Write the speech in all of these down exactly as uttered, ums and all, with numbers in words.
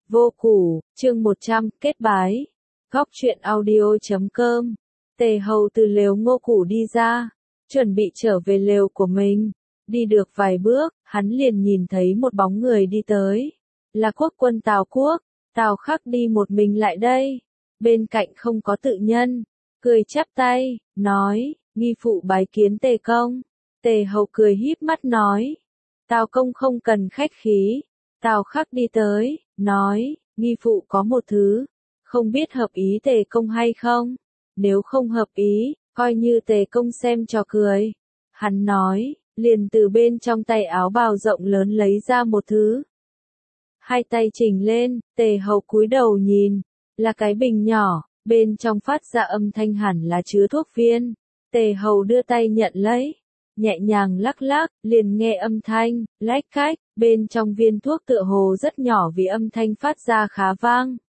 Vô củ, chương một trăm, kết bái. Góc truyện audio chấm com. Tề Hầu từ lều Ngô Củ đi ra, chuẩn bị trở về lều của mình. Đi được vài bước, hắn liền nhìn thấy một bóng người đi tới. Là quốc quân Tào Quốc. Tào Khắc đi một mình lại đây. Bên cạnh không có tự nhân. Cười chắp tay, nói, nghi phụ bái kiến Tề công. Tề Hầu cười híp mắt nói. Tào công không cần khách khí. Tào Khắc đi tới, nói, nghi phụ có một thứ, không biết hợp ý Tề công hay không? Nếu không hợp ý, coi như Tề công xem trò cười. Hắn nói, liền từ bên trong tay áo bào rộng lớn lấy ra một thứ. Hai tay chỉnh lên, Tề Hầu cúi đầu nhìn, là cái bình nhỏ, bên trong phát ra âm thanh hẳn là chứa thuốc viên. Tề Hầu đưa tay nhận lấy, nhẹ nhàng lắc lắc, liền nghe âm thanh, lách cách, bên trong viên thuốc tựa hồ rất nhỏ vì âm thanh phát ra khá vang.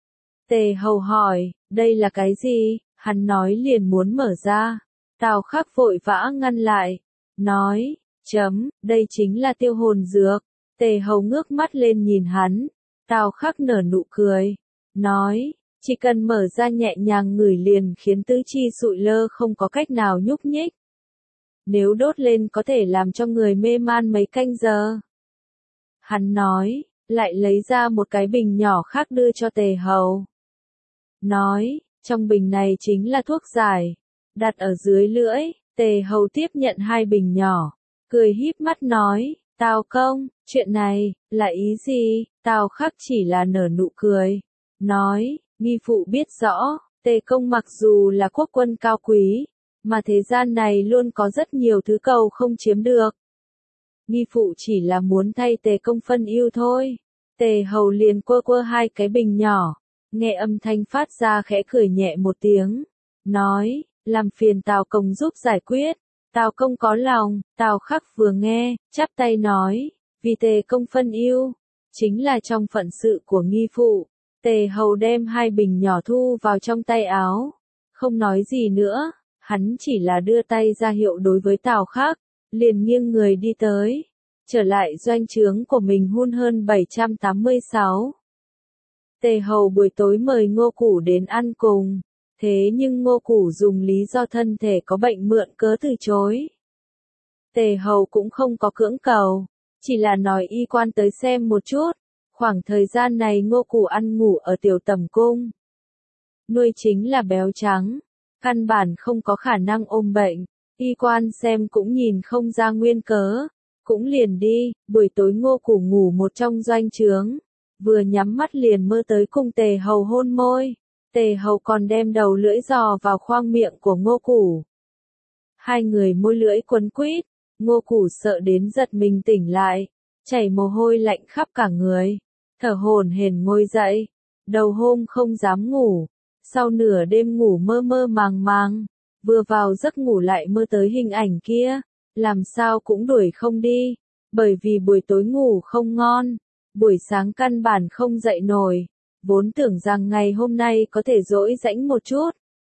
Tề Hầu hỏi, đây là cái gì? Hắn nói liền muốn mở ra. Tào Khắc vội vã ngăn lại, nói, chấm, đây chính là tiêu hồn dược. Tề Hầu ngước mắt lên nhìn hắn, Tào Khắc nở nụ cười, nói, chỉ cần mở ra nhẹ nhàng ngửi liền khiến tứ chi sụi lơ không có cách nào nhúc nhích. Nếu đốt lên có thể làm cho người mê man mấy canh giờ. Hắn nói, lại lấy ra một cái bình nhỏ khác đưa cho Tề Hầu. Nói, trong bình này chính là thuốc giải. Đặt ở dưới lưỡi, Tề Hầu tiếp nhận hai bình nhỏ. Cười híp mắt nói, Tào công, chuyện này, là ý gì? Tào Khắc chỉ là nở nụ cười. Nói, nghi phụ biết rõ, Tề công mặc dù là quốc quân cao quý, mà thế gian này luôn có rất nhiều thứ cầu không chiếm được. Nghi phụ chỉ là muốn thay Tề công phân ưu thôi. Tề Hầu liền quơ quơ hai cái bình nhỏ, nghe âm thanh phát ra khẽ cười nhẹ một tiếng, nói, làm phiền Tào công giúp giải quyết. Tào công có lòng. Tào Khắc vừa nghe, chắp tay nói, vì Tề công phân ưu, chính là trong phận sự của nghi phụ. Tề Hầu đem hai bình nhỏ thu vào trong tay áo, không nói gì nữa. Hắn chỉ là đưa tay ra hiệu đối với Tào Khắc, liền nghiêng người đi tới, trở lại doanh trướng của mình hun hơn bảy trăm tám mươi sáu. Tề Hầu buổi tối mời Ngô Củ đến ăn cùng, thế nhưng Ngô Củ dùng lý do thân thể có bệnh mượn cớ từ chối. Tề Hầu cũng không có cưỡng cầu, chỉ là nói y quan tới xem một chút, khoảng thời gian này Ngô Củ ăn ngủ ở tiểu tẩm cung. Nuôi chính là béo trắng. Căn bản không có khả năng ôm bệnh, y quan xem cũng nhìn không ra nguyên cớ, cũng liền đi. Buổi tối Ngô Củ ngủ một trong doanh trướng, vừa nhắm mắt liền mơ tới cùng Tề Hầu hôn môi, Tề Hầu còn đem đầu lưỡi dò vào khoang miệng của Ngô Củ. Hai người môi lưỡi quấn quýt, Ngô Củ sợ đến giật mình tỉnh lại, chảy mồ hôi lạnh khắp cả người, thở hổn hển ngồi dậy, đầu hôm không dám ngủ. Sau nửa đêm ngủ mơ mơ màng màng, vừa vào giấc ngủ lại mơ tới hình ảnh kia, làm sao cũng đuổi không đi, bởi vì buổi tối ngủ không ngon, buổi sáng căn bản không dậy nổi, vốn tưởng rằng ngày hôm nay có thể dỗi rãnh một chút.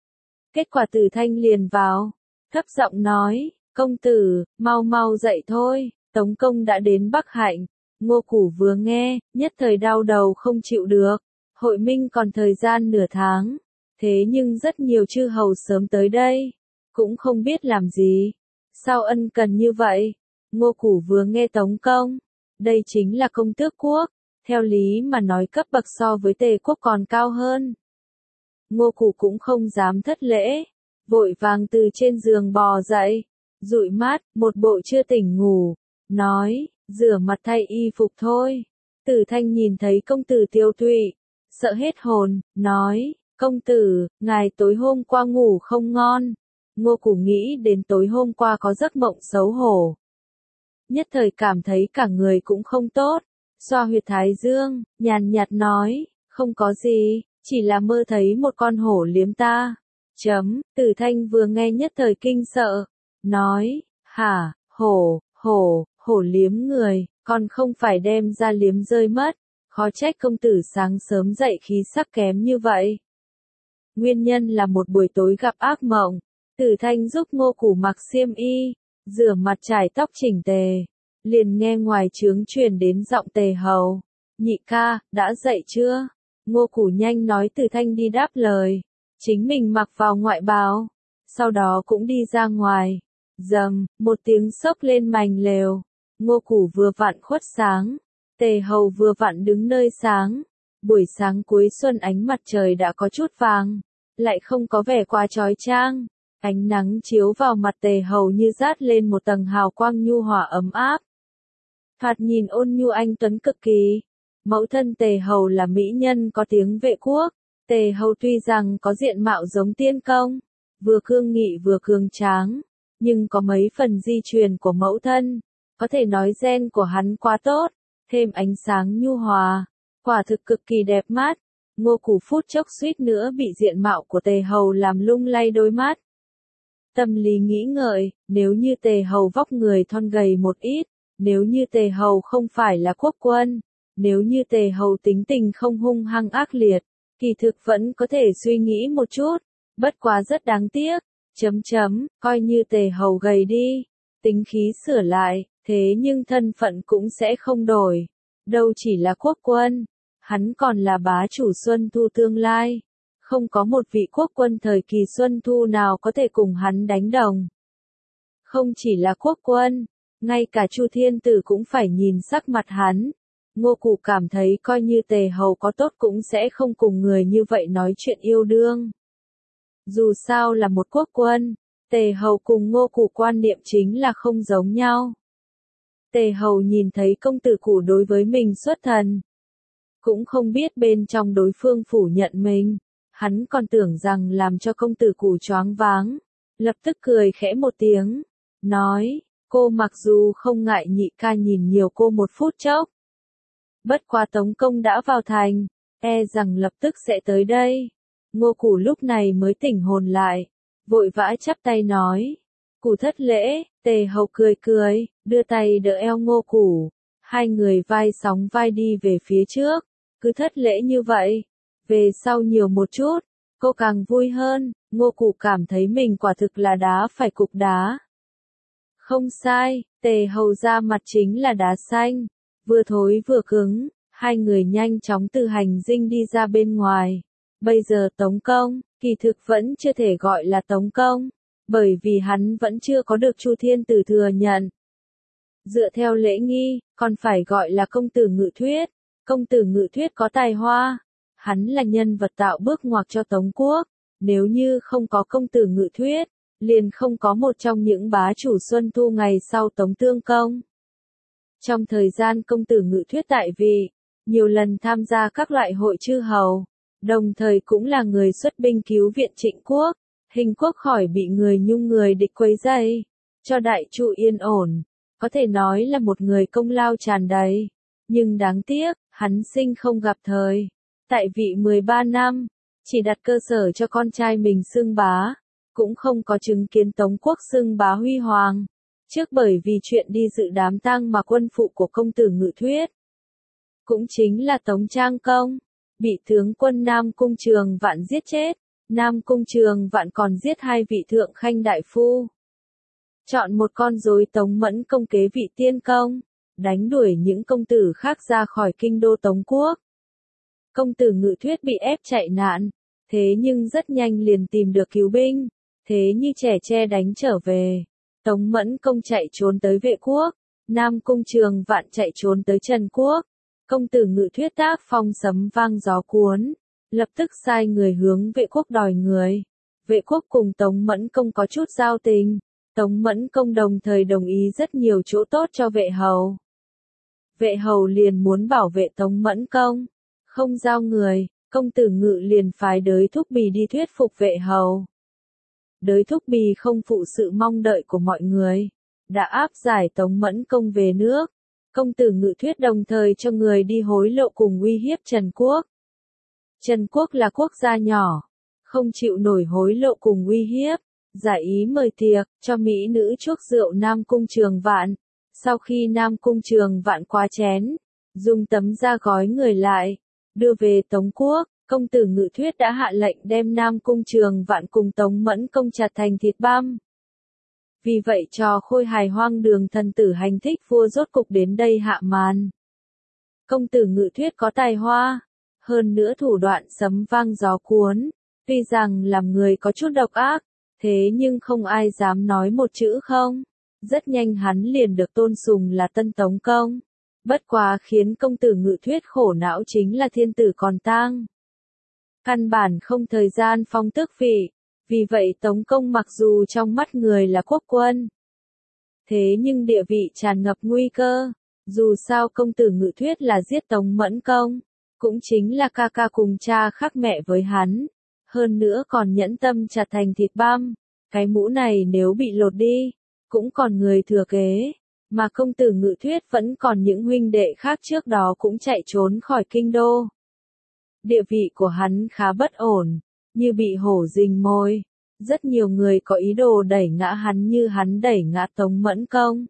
Kết quả Tử Thanh liền vào, thấp giọng nói, công tử, mau mau dậy thôi, Tống công đã đến Bắc Hạnh. Ngô Củ vừa nghe, nhất thời đau đầu không chịu được. Hội minh còn thời gian nửa tháng, thế nhưng rất nhiều chư hầu sớm tới đây, cũng không biết làm gì. Sao ân cần như vậy? Ngô Củ vừa nghe Tống công, đây chính là công tước quốc, theo lý mà nói cấp bậc so với Tề quốc còn cao hơn. Ngô Củ cũng không dám thất lễ, vội vàng từ trên giường bò dậy, dụi mắt, một bộ chưa tỉnh ngủ, nói, rửa mặt thay y phục thôi. Tử Thanh nhìn thấy công tử tiêu tụy, sợ hết hồn, nói, công tử, ngài tối hôm qua ngủ không ngon. Ngô Củ nghĩ đến tối hôm qua có giấc mộng xấu hổ. Nhất thời cảm thấy cả người cũng không tốt, xoa huyệt thái dương, nhàn nhạt nói, không có gì, chỉ là mơ thấy một con hổ liếm ta. Chấm, Tử Thanh vừa nghe nhất thời kinh sợ, nói, hả, hổ, hổ, hổ liếm người, còn không phải đem ra liếm rơi mất. Khó trách công tử sáng sớm dậy khí sắc kém như vậy. Nguyên nhân là một buổi tối gặp ác mộng. Tử Thanh giúp Ngô Củ mặc xiêm y, rửa mặt chải tóc chỉnh tề. Liền nghe ngoài trướng truyền đến giọng Tề Hầu. Nhị ca, đã dậy chưa? Ngô Củ nhanh nói từ thanh đi đáp lời. Chính mình mặc vào ngoại bào. Sau đó cũng đi ra ngoài. Dầm, một tiếng xốc lên mành lều. Ngô Củ vừa vặn khuất sáng. Tề Hầu vừa vặn đứng nơi sáng. Buổi sáng cuối xuân ánh mặt trời đã có chút vàng. Lại không có vẻ quá chói chang. Ánh nắng chiếu vào mặt Tề Hầu như dát lên một tầng hào quang nhu hòa ấm áp. Thoạt nhìn ôn nhu anh tuấn cực kỳ. Mẫu thân Tề Hầu là mỹ nhân có tiếng vệ quốc. Tề Hầu tuy rằng có diện mạo giống tiên công, vừa cương nghị vừa cường tráng, nhưng có mấy phần di truyền của mẫu thân, có thể nói gen của hắn quá tốt, thêm ánh sáng nhu hòa, quả thực cực kỳ đẹp mắt. Ngô Củ phút chốc suýt nữa bị diện mạo của Tề Hầu làm lung lay đôi mắt. Tâm lý nghĩ ngợi, nếu như Tề Hầu vóc người thon gầy một ít, nếu như Tề Hầu không phải là quốc quân, nếu như Tề Hầu tính tình không hung hăng ác liệt, kỳ thực vẫn có thể suy nghĩ một chút, bất quá rất đáng tiếc, chấm chấm, coi như Tề Hầu gầy đi, tính khí sửa lại, thế nhưng thân phận cũng sẽ không đổi, đâu chỉ là quốc quân, hắn còn là bá chủ Xuân Thu tương lai, không có một vị quốc quân thời kỳ Xuân Thu nào có thể cùng hắn đánh đồng. Không chỉ là quốc quân, ngay cả Chu Thiên Tử cũng phải nhìn sắc mặt hắn. Ngô Củ cảm thấy coi như Tề Hầu có tốt cũng sẽ không cùng người như vậy nói chuyện yêu đương. Dù sao là một quốc quân, Tề Hầu cùng Ngô Củ quan niệm chính là không giống nhau. Tề Hầu nhìn thấy công tử Củ đối với mình xuất thần. Cũng không biết bên trong đối phương phủ nhận mình, hắn còn tưởng rằng làm cho công tử Củ choáng váng. Lập tức cười khẽ một tiếng, nói, cô mặc dù không ngại nhị ca nhìn nhiều cô một phút chốc. Bất quá Tống công đã vào thành, e rằng lập tức sẽ tới đây. Ngô Củ lúc này mới tỉnh hồn lại, vội vã chắp tay nói. Củ thất lễ, Tề Hầu cười cười, đưa tay đỡ eo Ngô Củ. Hai người vai sóng vai đi về phía trước, cứ thất lễ như vậy. Về sau nhiều một chút, cô càng vui hơn, Ngô Củ cảm thấy mình quả thực là đá phải cục đá. Không sai, Tề Hầu ra mặt chính là đá xanh. Vừa thối vừa cứng, hai người nhanh chóng từ hành dinh đi ra bên ngoài. Bây giờ Tống công, kỳ thực vẫn chưa thể gọi là Tống công, bởi vì hắn vẫn chưa có được Chu Thiên Tử thừa nhận. Dựa theo lễ nghi, còn phải gọi là công tử Ngự Thuyết. Công tử Ngự Thuyết có tài hoa, hắn là nhân vật tạo bước ngoặt cho Tống quốc. Nếu như không có công tử Ngự Thuyết, liền không có một trong những bá chủ Xuân Thu ngày sau Tống Tương Công. Trong thời gian công tử Ngự Thuyết tại vị, nhiều lần tham gia các loại hội chư hầu, đồng thời cũng là người xuất binh cứu viện Trịnh quốc, Hình quốc khỏi bị người Nhung người địch quấy rầy, cho Đại Chu yên ổn, có thể nói là một người công lao tràn đầy, nhưng đáng tiếc, hắn sinh không gặp thời, tại vị mười ba năm, chỉ đặt cơ sở cho con trai mình xưng bá, cũng không có chứng kiến Tống quốc xưng bá huy hoàng. Trước bởi vì chuyện đi dự đám tang mà quân phụ của công tử Ngự Thuyết, cũng chính là Tống Trang Công, bị tướng quân Nam Cung Trường Vạn giết chết. Nam Cung Trường Vạn còn giết hai vị thượng khanh đại phu. Chọn một con rối Tống Mẫn Công kế vị tiên công, đánh đuổi những công tử khác ra khỏi kinh đô Tống quốc. Công tử Ngự Thuyết bị ép chạy nạn, thế nhưng rất nhanh liền tìm được cứu binh, thế như trẻ tre đánh trở về. Tống Mẫn Công chạy trốn tới Vệ quốc, Nam Cung Trường Vạn chạy trốn tới Trần quốc. Công tử Ngự Thuyết tác phong sấm vang gió cuốn, lập tức sai người hướng Vệ quốc đòi người. Vệ quốc cùng Tống Mẫn Công có chút giao tình, Tống Mẫn Công đồng thời đồng ý rất nhiều chỗ tốt cho Vệ hầu. Vệ hầu liền muốn bảo vệ Tống Mẫn Công, không giao người, công tử Ngự liền phái Đới Thúc Bì đi thuyết phục Vệ hầu. Đới Thúc Bì không phụ sự mong đợi của mọi người, đã áp giải Tống Mẫn Công về nước. Công tử Ngự Thuyết đồng thời cho người đi hối lộ cùng uy hiếp Trần quốc. Trần quốc là quốc gia nhỏ, không chịu nổi hối lộ cùng uy hiếp, giả ý mời tiệc, cho mỹ nữ chuốc rượu Nam Cung Trường Vạn. Sau khi Nam Cung Trường Vạn quá chén, dùng tấm da gói người lại, đưa về Tống quốc. Công tử Ngự Thuyết đã hạ lệnh đem Nam Cung Trường Vạn cùng Tống Mẫn Công chặt thành thịt băm. Vì vậy trò khôi hài hoang đường thần tử hành thích vua rốt cục đến đây hạ màn. Công tử Ngự Thuyết có tài hoa, hơn nữa thủ đoạn sấm vang gió cuốn, tuy rằng làm người có chút độc ác, thế nhưng không ai dám nói một chữ không. Rất nhanh hắn liền được tôn sùng là Tân Tống Công. Bất quá khiến công tử Ngự Thuyết khổ não chính là thiên tử còn tang. Căn bản không thời gian phong tước vị, vì vậy Tống Công mặc dù trong mắt người là quốc quân, thế nhưng địa vị tràn ngập nguy cơ. Dù sao công tử Ngự Thuyết là giết Tống Mẫn Công, cũng chính là ca ca cùng cha khác mẹ với hắn, hơn nữa còn nhẫn tâm chặt thành thịt băm. Cái mũ này nếu bị lột đi, cũng còn người thừa kế, mà công tử Ngự Thuyết vẫn còn những huynh đệ khác trước đó cũng chạy trốn khỏi kinh đô. Địa vị của hắn khá bất ổn, như bị hổ rình mồi. Rất nhiều người có ý đồ đẩy ngã hắn như hắn đẩy ngã Tống Mẫn Công.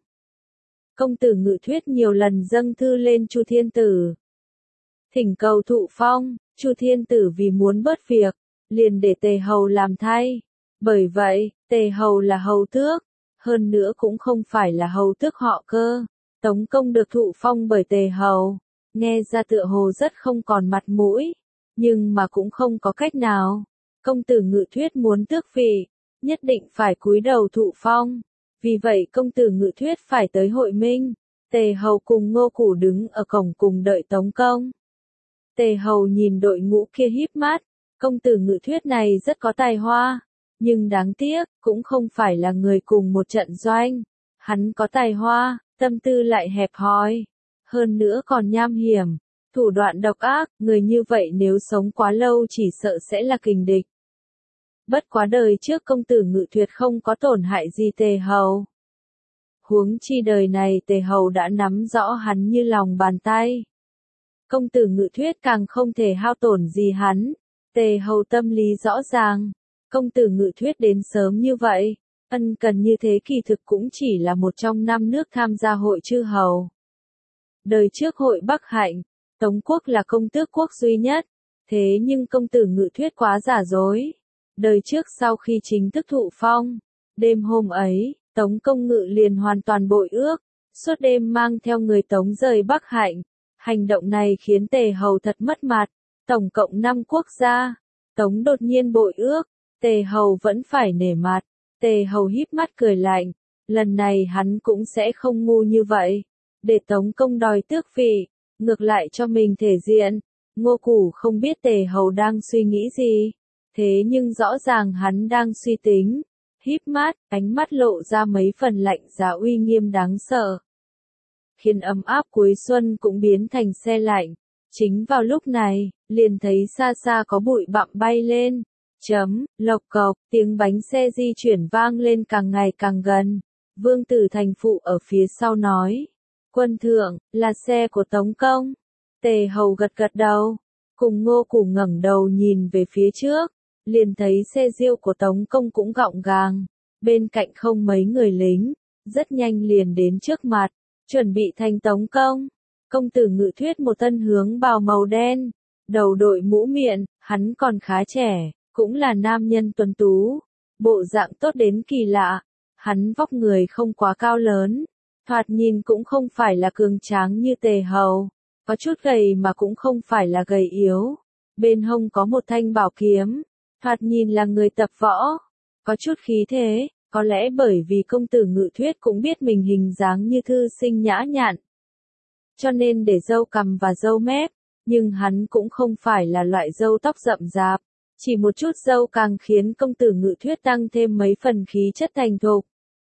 Công tử Ngự Thuyết nhiều lần dâng thư lên Chu Thiên Tử, thỉnh cầu thụ phong. Chu Thiên Tử vì muốn bớt việc, liền để Tề Hầu làm thay. Bởi vậy, Tề Hầu là hầu tước, hơn nữa cũng không phải là hầu tước họ Cơ. Tống Công được thụ phong bởi Tề Hầu, nghe ra tựa hồ rất không còn mặt mũi, nhưng mà cũng không có cách nào. Công tử Ngự Thuyết muốn tước vị, nhất định phải cúi đầu thụ phong. Vì vậy công tử Ngự Thuyết phải tới hội minh. Tề Hầu cùng Ngô Củ đứng ở cổng cùng đợi Tống Công. Tề Hầu nhìn đội ngũ kia híp mắt, công tử Ngự Thuyết này rất có tài hoa, nhưng đáng tiếc, cũng không phải là người cùng một trận doanh. Hắn có tài hoa, tâm tư lại hẹp hòi, hơn nữa còn nham hiểm, thủ đoạn độc ác, người như vậy nếu sống quá lâu chỉ sợ sẽ là kình địch. Bất quá đời trước công tử Ngự Thuyết không có tổn hại gì Tề Hầu. Huống chi đời này Tề Hầu đã nắm rõ hắn như lòng bàn tay. Công tử Ngự Thuyết càng không thể hao tổn gì hắn. Tề Hầu tâm lý rõ ràng. Công tử Ngự Thuyết đến sớm như vậy, ân cần như thế kỳ thực cũng chỉ là một trong năm nước tham gia hội chư hầu. Đời trước hội Bắc Hạnh, Tống quốc là công tước quốc duy nhất, thế nhưng công tử Ngự Thuyết quá giả dối. Đời trước sau khi chính thức thụ phong, đêm hôm ấy, Tống Công Ngự liền hoàn toàn bội ước, suốt đêm mang theo người Tống rời Bắc Hạnh. Hành động này khiến Tề Hầu thật mất mặt, tổng cộng năm quốc gia. Tống đột nhiên bội ước, Tề Hầu vẫn phải nể mặt. Tề Hầu híp mắt cười lạnh, lần này hắn cũng sẽ không ngu như vậy, để Tống Công đòi tước vị, ngược lại cho mình thể diện. Ngô Củ không biết Tề Hầu đang suy nghĩ gì, thế nhưng rõ ràng hắn đang suy tính. Híp mắt, ánh mắt lộ ra mấy phần lạnh giá uy nghiêm đáng sợ, khiến ấm áp cuối xuân cũng biến thành se lạnh. Chính vào lúc này, liền thấy xa xa có bụi bặm bay lên. Chấm, lộc cộc, tiếng bánh xe di chuyển vang lên càng ngày càng gần. Vương Tử Thành Phụ ở phía sau nói, quân thượng, là xe của Tống Công. Tề Hầu gật gật đầu, cùng Ngô Củ ngẩng đầu nhìn về phía trước, liền thấy xe diêu của Tống Công cũng gọng gàng, bên cạnh không mấy người lính, rất nhanh liền đến trước mặt, chuẩn bị thành Tống Công. Công tử Ngự Thuyết một thân hướng bào màu đen, đầu đội mũ miệng, hắn còn khá trẻ, cũng là nam nhân tuấn tú, bộ dạng tốt đến kỳ lạ. Hắn vóc người không quá cao lớn, thoạt nhìn cũng không phải là cường tráng như Tề Hầu, có chút gầy mà cũng không phải là gầy yếu. Bên hông có một thanh bảo kiếm, thoạt nhìn là người tập võ, có chút khí thế, có lẽ bởi vì công tử Ngự Thuyết cũng biết mình hình dáng như thư sinh nhã nhặn, cho nên để râu cằm và râu mép, nhưng hắn cũng không phải là loại râu tóc rậm rạp, chỉ một chút râu càng khiến công tử Ngự Thuyết tăng thêm mấy phần khí chất thành thục.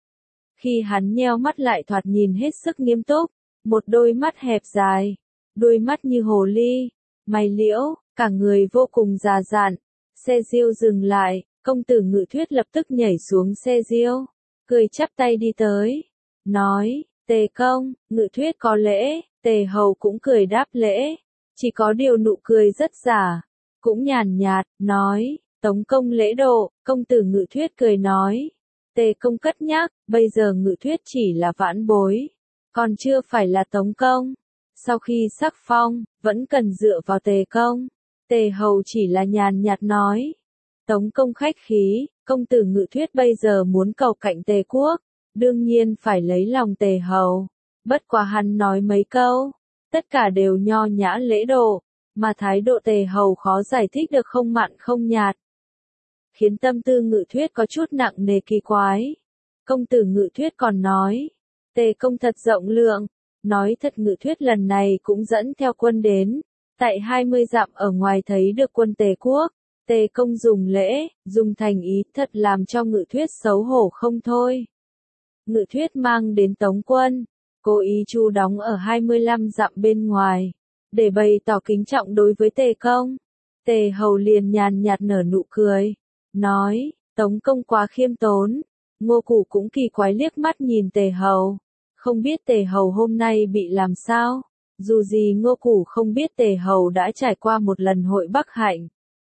Khi hắn nheo mắt lại thoạt nhìn hết sức nghiêm túc, một đôi mắt hẹp dài, đôi mắt như hồ ly, mày liễu, cả người vô cùng già dặn. Xe diêu dừng lại, công tử Ngự Thuyết lập tức nhảy xuống xe diêu, cười chắp tay đi tới, nói, Tề Công, Ngự Thuyết có lễ. Tề Hầu cũng cười đáp lễ, chỉ có điều nụ cười rất giả, cũng nhàn nhạt, nói, Tống Công lễ độ. Công tử Ngự Thuyết cười nói, Tề Công cất nhắc, bây giờ Ngự Thuyết chỉ là vãn bối, còn chưa phải là Tống Công. Sau khi sắc phong, vẫn cần dựa vào Tề Công. Tề Hầu chỉ là nhàn nhạt nói, Tống Công khách khí. Công tử Ngự Thuyết bây giờ muốn cầu cạnh Tề Quốc, đương nhiên phải lấy lòng Tề Hầu. Bất quá hắn nói mấy câu, tất cả đều nho nhã lễ độ, mà thái độ Tề Hầu khó giải thích được, không mặn không nhạt, khiến tâm tư Ngự Thuyết có chút nặng nề kỳ quái. Công tử Ngự Thuyết còn nói, Tề công thật rộng lượng, nói thật Ngự Thuyết lần này cũng dẫn theo quân đến, tại hai mươi dặm ở ngoài thấy được quân Tề quốc, Tề công dùng lễ, dùng thành ý, thật làm cho Ngự Thuyết xấu hổ không thôi. Ngự Thuyết mang đến Tống quân, cố ý chu đóng ở hai mươi lăm dặm bên ngoài, để bày tỏ kính trọng đối với Tề công. Tề Hầu liền nhàn nhạt nở nụ cười, nói, Tống công quá khiêm tốn. Ngô Củ cũng kỳ quái liếc mắt nhìn Tề Hầu, không biết Tề Hầu hôm nay bị làm sao, dù gì Ngô Củ không biết Tề Hầu đã trải qua một lần hội Bắc Hạnh.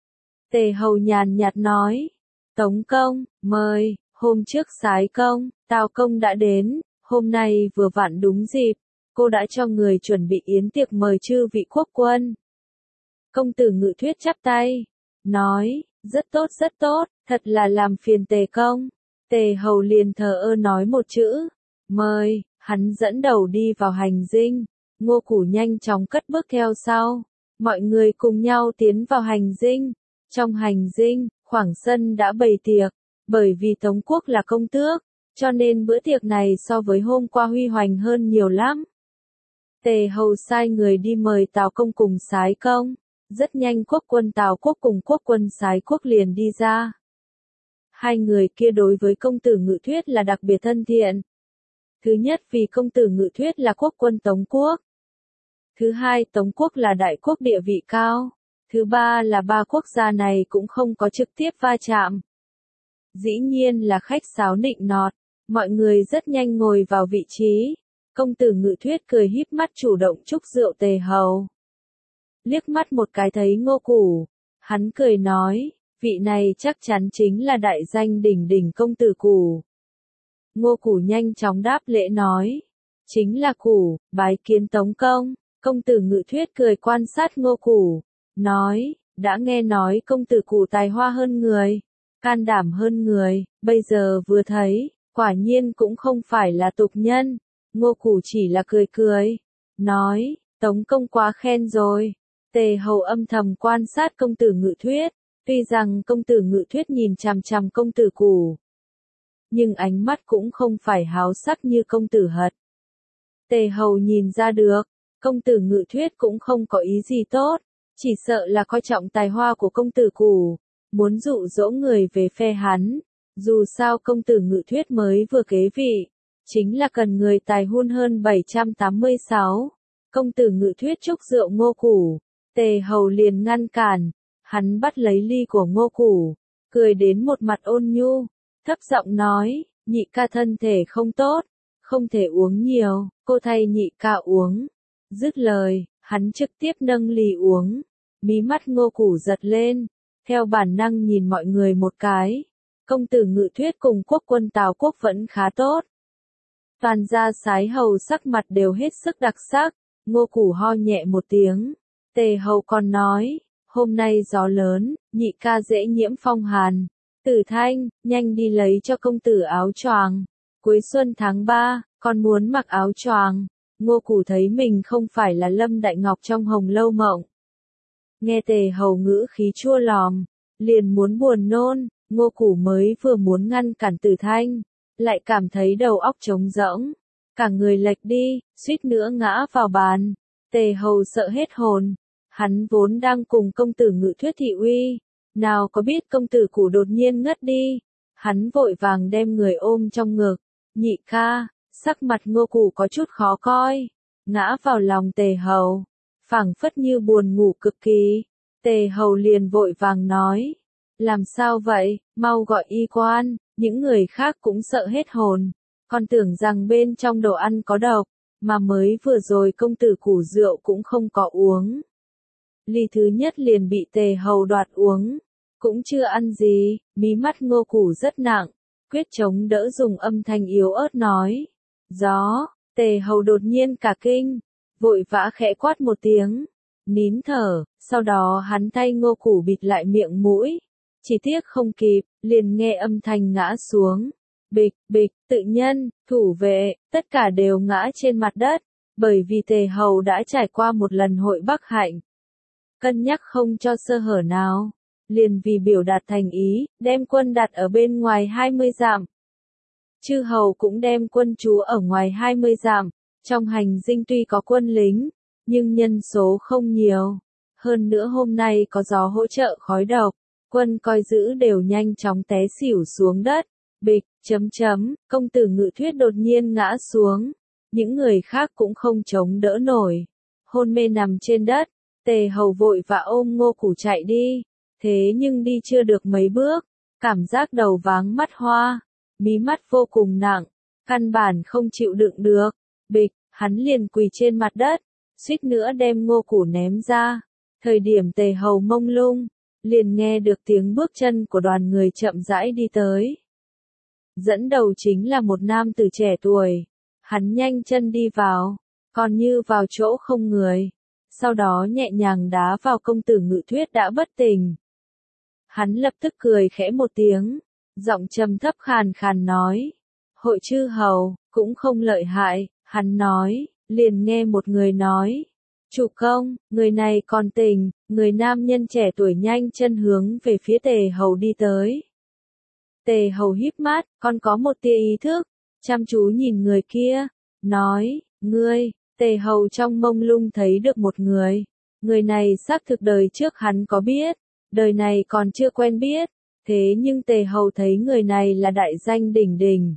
Tề Hầu nhàn nhạt nói, Tống công, mời, hôm trước Sái công, Tào công đã đến, hôm nay vừa vặn đúng dịp, cô đã cho người chuẩn bị yến tiệc mời chư vị quốc quân. Công tử Ngự Thuyết chắp tay, nói, rất tốt rất tốt, thật là làm phiền Tề công. Tề Hầu liền thờ ơ nói một chữ, mời, hắn dẫn đầu đi vào hành dinh, Ngô Củ nhanh chóng cất bước theo sau, mọi người cùng nhau tiến vào hành dinh. Trong hành dinh, khoảng sân đã bày tiệc, bởi vì Tống quốc là công tước, cho nên bữa tiệc này so với hôm qua huy hoành hơn nhiều lắm. Tề Hầu sai người đi mời Tào công cùng Sái công, rất nhanh quốc quân Tào quốc cùng quốc quân Sái quốc liền đi ra. Hai người kia đối với công tử Ngự Thuyết là đặc biệt thân thiện. Thứ nhất vì công tử Ngự Thuyết là quốc quân Tống quốc. Thứ hai Tống quốc là đại quốc địa vị cao. Thứ ba là ba quốc gia này cũng không có trực tiếp va chạm. Dĩ nhiên là khách sáo nịnh nọt, mọi người rất nhanh ngồi vào vị trí. Công tử Ngự Thuyết cười híp mắt chủ động chúc rượu Tề Hầu. Liếc mắt một cái thấy Ngô Củ, hắn cười nói, vị này chắc chắn chính là đại danh đỉnh đỉnh công tử Củ. Ngô Củ nhanh chóng đáp lễ nói, chính là Củ, bái kiến Tống công. Công tử Ngự Thuyết cười quan sát Ngô Củ, nói, đã nghe nói công tử Củ tài hoa hơn người, can đảm hơn người, bây giờ vừa thấy, quả nhiên cũng không phải là tục nhân. Ngô Củ chỉ là cười cười, nói, Tống công quá khen rồi. Tề Hầu âm thầm quan sát công tử Ngự Thuyết, tuy rằng công tử Ngự Thuyết nhìn chằm chằm công tử Củ, nhưng ánh mắt cũng không phải háo sắc như công tử Hật. Tề Hầu nhìn ra được, công tử Ngự Thuyết cũng không có ý gì tốt, chỉ sợ là coi trọng tài hoa của công tử Củ, muốn dụ dỗ người về phe hắn. Dù sao công tử Ngự Thuyết mới vừa kế vị, chính là cần người tài hun hơn bảy trăm tám mươi sáu. Công tử Ngự Thuyết chúc rượu Ngô Củ, Tề Hầu liền ngăn cản, hắn bắt lấy ly của Ngô Củ, cười đến một mặt ôn nhu, thấp giọng nói, nhị ca thân thể không tốt, không thể uống nhiều, cô thay nhị ca uống. Dứt lời, hắn trực tiếp nâng ly uống, mí mắt Ngô Củ giật lên, theo bản năng nhìn mọi người một cái. Công tử Ngự Thuyết cùng quốc quân Tào quốc vẫn khá tốt. Toàn gia Sái Hầu sắc mặt đều hết sức đặc sắc, Ngô Củ ho nhẹ một tiếng. Tề Hầu còn nói, hôm nay gió lớn, nhị ca dễ nhiễm phong hàn. Tử Thanh, nhanh đi lấy cho công tử áo choàng. Cuối xuân tháng ba, con muốn mặc áo choàng. Ngô Củ thấy mình không phải là Lâm Đại Ngọc trong Hồng Lâu Mộng. Nghe Tề Hầu ngữ khí chua lòm, liền muốn buồn nôn. Ngô Củ mới vừa muốn ngăn cản Tử Thanh, lại cảm thấy đầu óc trống rỗng, cả người lệch đi, suýt nữa ngã vào bàn. Tề Hầu sợ hết hồn, hắn vốn đang cùng công tử Ngự Thuyết thị uy, nào có biết công tử Củ đột nhiên ngất đi, hắn vội vàng đem người ôm trong ngực. Nhị ca, sắc mặt Ngô Củ có chút khó coi, ngã vào lòng Tề Hầu, phảng phất như buồn ngủ cực kỳ. Tề Hầu liền vội vàng nói, làm sao vậy, mau gọi y quan. Những người khác cũng sợ hết hồn, còn tưởng rằng bên trong đồ ăn có độc, mà mới vừa rồi công tử Củ rượu cũng không có uống. Ly thứ nhất liền bị Tề Hầu đoạt uống, cũng chưa ăn gì, mí mắt Ngô Củ rất nặng, quyết chống đỡ dùng âm thanh yếu ớt nói. Gió, Tề Hầu đột nhiên cả kinh, vội vã khẽ quát một tiếng, nín thở, sau đó hắn thay Ngô Củ bịt lại miệng mũi. Chỉ tiếc không kịp, liền nghe âm thanh ngã xuống. Bịch, bịch, tự nhân, thủ vệ, tất cả đều ngã trên mặt đất. Bởi vì Tề Hầu đã trải qua một lần hội Bắc Hạnh. Cân nhắc không cho sơ hở nào. Liền vì biểu đạt thành ý, đem quân đặt ở bên ngoài hai mươi dặm. Chư hầu cũng đem quân trú ở ngoài hai mươi dặm. Trong hành dinh tuy có quân lính, nhưng nhân số không nhiều. Hơn nữa hôm nay có gió hỗ trợ khói độc, quân coi giữ đều nhanh chóng té xỉu xuống đất. Bịch, chấm chấm, công tử Ngự Thuyết đột nhiên ngã xuống. Những người khác cũng không chống đỡ nổi. Hôn mê nằm trên đất, Tề Hầu vội và ôm Ngô Củ chạy đi. Thế nhưng đi chưa được mấy bước, cảm giác đầu váng mắt hoa, mí mắt vô cùng nặng, căn bản không chịu đựng được. Bịch, hắn liền quỳ trên mặt đất, suýt nữa đem Ngô Củ ném ra. Thời điểm Tề Hầu mông lung, liền nghe được tiếng bước chân của đoàn người chậm rãi đi tới. Dẫn đầu chính là một nam tử trẻ tuổi. Hắn nhanh chân đi vào, còn như vào chỗ không người. Sau đó nhẹ nhàng đá vào công tử Ngự Thuyết đã bất tỉnh. Hắn lập tức cười khẽ một tiếng, giọng trầm thấp khàn khàn nói. Hội chư hầu, cũng không lợi hại, hắn nói, liền nghe một người nói. Chủ công, người này còn tỉnh, người nam nhân trẻ tuổi nhanh chân hướng về phía Tề Hầu đi tới. Tề Hầu híp mắt, còn có một tia ý thức, chăm chú nhìn người kia, nói, ngươi, Tề Hầu trong mông lung thấy được một người. Người này xác thực đời trước hắn có biết, đời này còn chưa quen biết, thế nhưng Tề Hầu thấy người này là đại danh đỉnh đỉnh.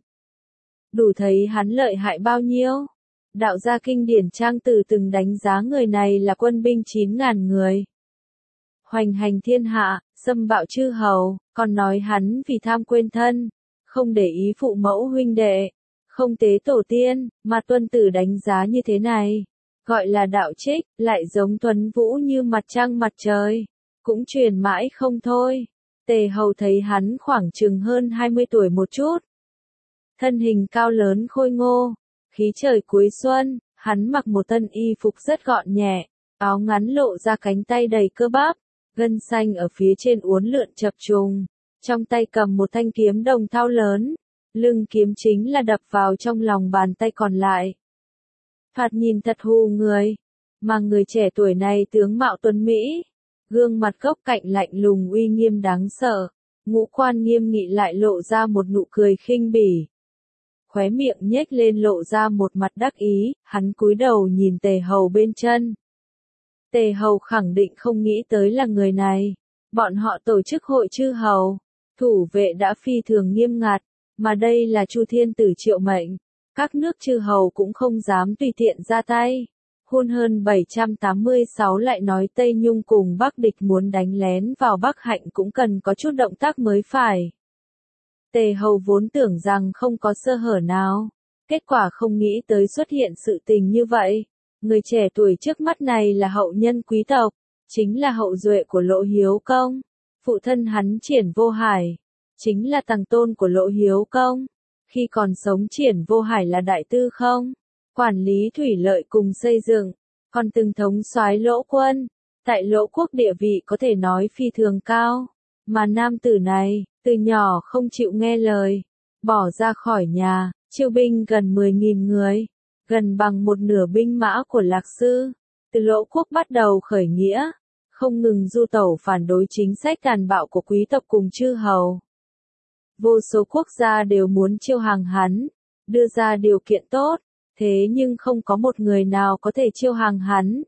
Đủ thấy hắn lợi hại bao nhiêu. Đạo gia kinh điển Trang Tử từng đánh giá người này là quân binh chín ngàn người. Hoành hành thiên hạ, xâm bạo chư hầu, còn nói hắn vì tham quên thân, không để ý phụ mẫu huynh đệ, không tế tổ tiên, mà Tuân Tử đánh giá như thế này. Gọi là đạo trích, lại giống tuấn vũ như mặt trăng mặt trời. Cũng truyền mãi không thôi. Tề Hầu thấy hắn khoảng chừng hơn hai mươi tuổi một chút. Thân hình cao lớn khôi ngô, khí trời cuối xuân, hắn mặc một thân y phục rất gọn nhẹ, áo ngắn lộ ra cánh tay đầy cơ bắp, gân xanh ở phía trên uốn lượn chập trùng, trong tay cầm một thanh kiếm đồng thau lớn, lưng kiếm chính là đập vào trong lòng bàn tay còn lại. Thoạt nhìn thật hù người, mà người trẻ tuổi này tướng mạo tuấn mỹ, gương mặt góc cạnh lạnh lùng uy nghiêm đáng sợ, ngũ quan nghiêm nghị lại lộ ra một nụ cười khinh bỉ. Khóe miệng nhếch lên lộ ra một mặt đắc ý, hắn cúi đầu nhìn Tề Hầu bên chân. Tề Hầu khẳng định không nghĩ tới là người này. Bọn họ tổ chức hội chư hầu, thủ vệ đã phi thường nghiêm ngặt, mà đây là Chu Thiên Tử triệu mệnh. Các nước chư hầu cũng không dám tùy tiện ra tay. Hun hơn bảy trăm tám mươi sáu lại nói Tây Nhung cùng Bắc địch muốn đánh lén vào Bắc Hạnh cũng cần có chút động tác mới phải. Tề Hầu vốn tưởng rằng không có sơ hở nào, kết quả không nghĩ tới xuất hiện sự tình như vậy. Người trẻ tuổi trước mắt này là hậu nhân quý tộc, chính là hậu duệ của Lỗ Hiếu Công. Phụ thân hắn Triển Vô Hải, chính là tằng tôn của Lỗ Hiếu Công. Khi còn sống Triển Vô Hải là đại tư không, quản lý thủy lợi cùng xây dựng, còn từng thống soái Lỗ quân, tại Lỗ quốc địa vị có thể nói phi thường cao. Mà nam tử này, từ nhỏ không chịu nghe lời, bỏ ra khỏi nhà, chiêu binh gần mười nghìn người, gần bằng một nửa binh mã của Lạc Sư. Từ Lỗ quốc bắt đầu khởi nghĩa, không ngừng du tẩu phản đối chính sách tàn bạo của quý tộc cùng chư hầu. Vô số quốc gia đều muốn chiêu hàng hắn, đưa ra điều kiện tốt, thế nhưng không có một người nào có thể chiêu hàng hắn.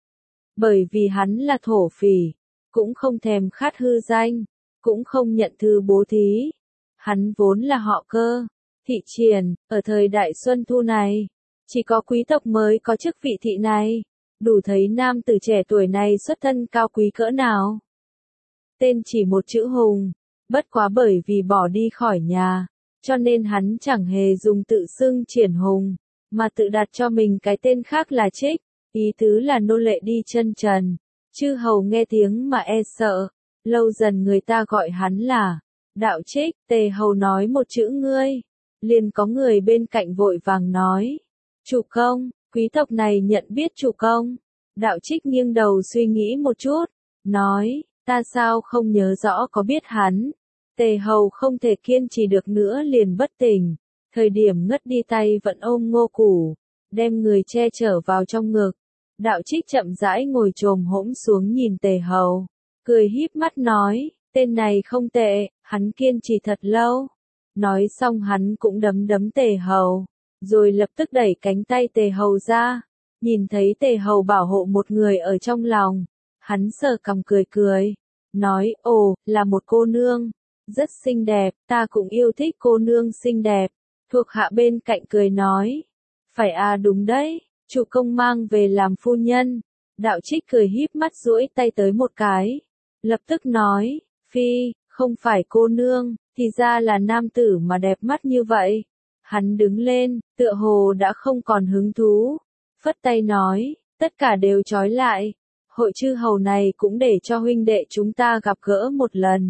Bởi vì hắn là thổ phỉ, cũng không thèm khát hư danh, cũng không nhận thư bố thí. Hắn vốn là họ Cơ, thị Triền, ở thời đại Xuân Thu này, chỉ có quý tộc mới có chức vị thị này, đủ thấy nam tử trẻ tuổi này xuất thân cao quý cỡ nào. Tên chỉ một chữ Hùng, bất quá bởi vì bỏ đi khỏi nhà, cho nên hắn chẳng hề dùng tự xưng Triển Hùng, mà tự đặt cho mình cái tên khác là Trích, ý tứ là nô lệ đi chân trần. Chư hầu nghe tiếng mà e sợ, lâu dần người ta gọi hắn là Đạo Trích. Tề Hầu nói một chữ ngươi, liền có người bên cạnh vội vàng nói, chủ công. Quý tộc này nhận biết chủ công. Đạo Trích nghiêng đầu suy nghĩ một chút, nói, ta sao không nhớ rõ có biết hắn. Tề Hầu không thể kiên trì được nữa liền bất tỉnh, thời điểm ngất đi tay vẫn ôm Ngô Củ, đem người che chở vào trong ngực. Đạo Trích chậm rãi ngồi chồm hỗn xuống nhìn Tề Hầu, cười híp mắt nói, tên này không tệ, hắn kiên trì thật lâu. Nói xong hắn cũng đấm đấm Tề Hầu, rồi lập tức đẩy cánh tay Tề Hầu ra, nhìn thấy Tề Hầu bảo hộ một người ở trong lòng, hắn sờ cằm cười cười, nói, ồ, là một cô nương, rất xinh đẹp, ta cũng yêu thích cô nương xinh đẹp. Thuộc hạ bên cạnh cười nói, phải à đúng đấy, chủ công mang về làm phu nhân. Đạo Trích cười híp mắt duỗi tay tới một cái, lập tức nói, phi, không phải cô nương, thì ra là nam tử mà đẹp mắt như vậy. Hắn đứng lên, tựa hồ đã không còn hứng thú, phất tay nói, tất cả đều trói lại, hội chư hầu này cũng để cho huynh đệ chúng ta gặp gỡ một lần.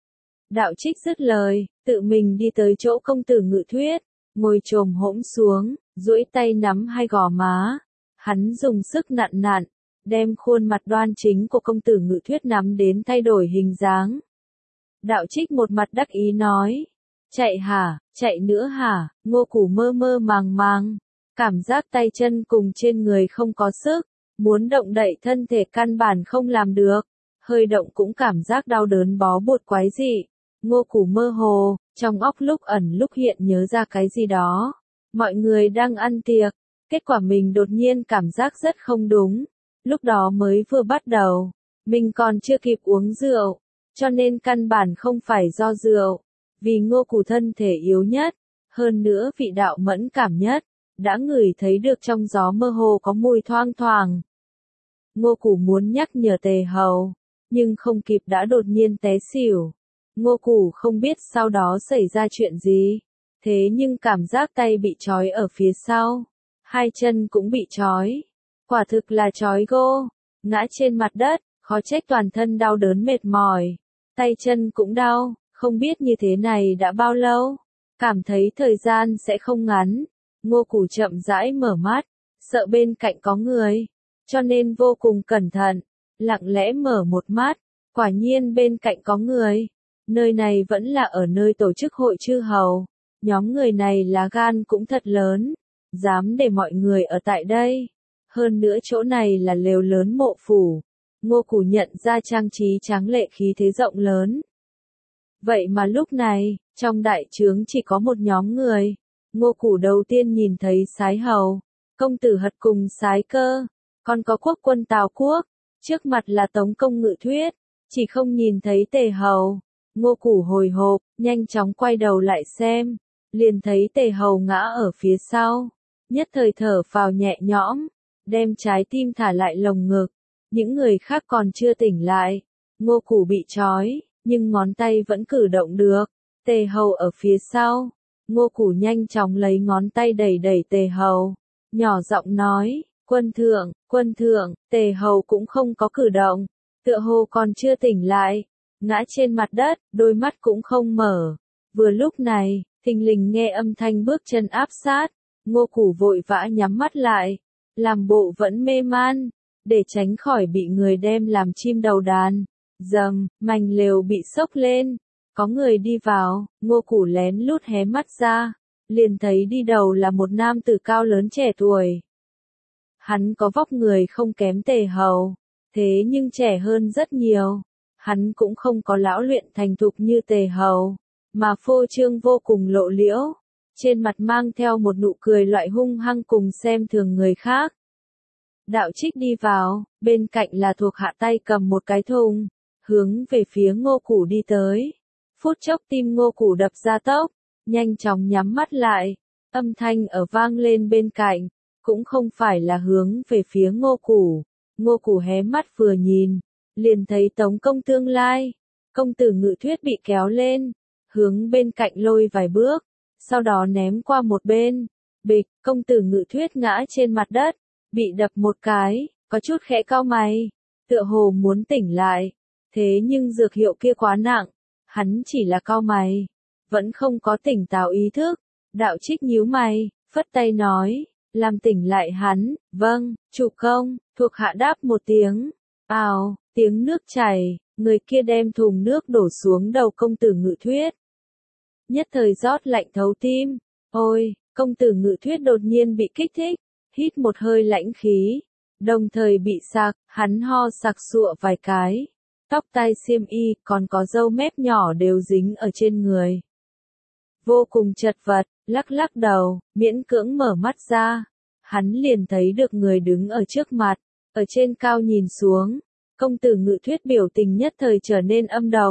Đạo Trích dứt lời, tự mình đi tới chỗ công tử Ngự Thuyết, ngồi chồm hỗn xuống, duỗi tay nắm hai gò má. Hắn dùng sức nặn nặn, đem khuôn mặt đoan chính của công tử Ngự Thuyết nắm đến thay đổi hình dáng. Đạo Trích một mặt đắc ý nói, chạy hả, chạy nữa hả, Ngô Củ mơ mơ màng màng, cảm giác tay chân cùng trên người không có sức, muốn động đậy thân thể căn bản không làm được, hơi động cũng cảm giác đau đớn bó buộc quái dị. Ngô Củ mơ hồ, trong óc lúc ẩn lúc hiện nhớ ra cái gì đó. Mọi người đang ăn tiệc, kết quả mình đột nhiên cảm giác rất không đúng. Lúc đó mới vừa bắt đầu, mình còn chưa kịp uống rượu, cho nên căn bản không phải do rượu. Vì Ngô Củ thân thể yếu nhất, hơn nữa vị đạo mẫn cảm nhất, đã ngửi thấy được trong gió mơ hồ có mùi thoang thoảng. Ngô Củ muốn nhắc nhở Tề Hầu, nhưng không kịp đã đột nhiên té xỉu. Ngô Củ không biết sau đó xảy ra chuyện gì, thế nhưng cảm giác tay bị trói ở phía sau, hai chân cũng bị trói, quả thực là trói gô, ngã trên mặt đất, khó trách toàn thân đau đớn mệt mỏi, tay chân cũng đau, không biết như thế này đã bao lâu, cảm thấy thời gian sẽ không ngắn. Ngô Củ chậm rãi mở mắt, sợ bên cạnh có người, cho nên vô cùng cẩn thận, lặng lẽ mở một mắt, quả nhiên bên cạnh có người. Nơi này vẫn là ở nơi tổ chức hội chư hầu, nhóm người này lá gan cũng thật lớn, dám để mọi người ở tại đây. Hơn nữa chỗ này là lều lớn mộ phủ, Ngô Củ nhận ra trang trí tráng lệ khí thế rộng lớn. Vậy mà lúc này, trong đại trướng chỉ có một nhóm người. Ngô Củ đầu tiên nhìn thấy Sái Hầu, công tử Hật cùng Sái Cơ, còn có quốc quân Tào Quốc, trước mặt là Tống công Ngự Thuyết, chỉ không nhìn thấy Tề Hầu. Ngô Củ hồi hộp, nhanh chóng quay đầu lại xem, liền thấy Tề Hầu ngã ở phía sau, nhất thời thở phào nhẹ nhõm, đem trái tim thả lại lồng ngực. Những người khác còn chưa tỉnh lại, Ngô Củ bị trói, nhưng ngón tay vẫn cử động được. Tề Hầu ở phía sau, Ngô Củ nhanh chóng lấy ngón tay đẩy đẩy Tề Hầu, nhỏ giọng nói, quân thượng, quân thượng. Tề Hầu cũng không có cử động, tựa hồ còn chưa tỉnh lại, ngã trên mặt đất, đôi mắt cũng không mở. Vừa lúc này, thình lình nghe âm thanh bước chân áp sát, Ngô Củ vội vã nhắm mắt lại, làm bộ vẫn mê man, để tránh khỏi bị người đem làm chim đầu đàn. Dầm, mành lều bị xốc lên, có người đi vào, Ngô Củ lén lút hé mắt ra, liền thấy đi đầu là một nam tử cao lớn trẻ tuổi. Hắn có vóc người không kém Tề Hầu, thế nhưng trẻ hơn rất nhiều. Hắn cũng không có lão luyện thành thục như Tề Hầu, mà phô trương vô cùng lộ liễu, trên mặt mang theo một nụ cười loại hung hăng cùng xem thường người khác. Đạo Trích đi vào, bên cạnh là thuộc hạ tay cầm một cái thùng, hướng về phía Ngô Củ đi tới. Phút chốc tim Ngô Củ đập ra tốc, nhanh chóng nhắm mắt lại, âm thanh ở vang lên bên cạnh, cũng không phải là hướng về phía Ngô Củ. Ngô Củ hé mắt vừa nhìn, liền thấy Tống công tương lai, công tử Ngự Thuyết bị kéo lên, hướng bên cạnh lôi vài bước, sau đó ném qua một bên. Bịch, công tử Ngự Thuyết ngã trên mặt đất, bị đập một cái, có chút khẽ cau mày, tựa hồ muốn tỉnh lại, thế nhưng dược hiệu kia quá nặng, hắn chỉ là cau mày, vẫn không có tỉnh táo ý thức. Đạo Trích nhíu mày, phất tay nói, làm tỉnh lại hắn. Vâng, chủ công. Thuộc hạ đáp một tiếng. Ào, tiếng nước chảy, người kia đem thùng nước đổ xuống đầu công tử Ngự Thuyết. Nhất thời rót lạnh thấu tim. Ôi, công tử Ngự Thuyết đột nhiên bị kích thích, hít một hơi lãnh khí, đồng thời bị sặc, hắn ho sặc sụa vài cái. Tóc tai xiêm y, còn có râu mép nhỏ đều dính ở trên người. Vô cùng chật vật, lắc lắc đầu, miễn cưỡng mở mắt ra. Hắn liền thấy được người đứng ở trước mặt, ở trên cao nhìn xuống. Công tử Ngự Thuyết biểu tình nhất thời trở nên âm độc.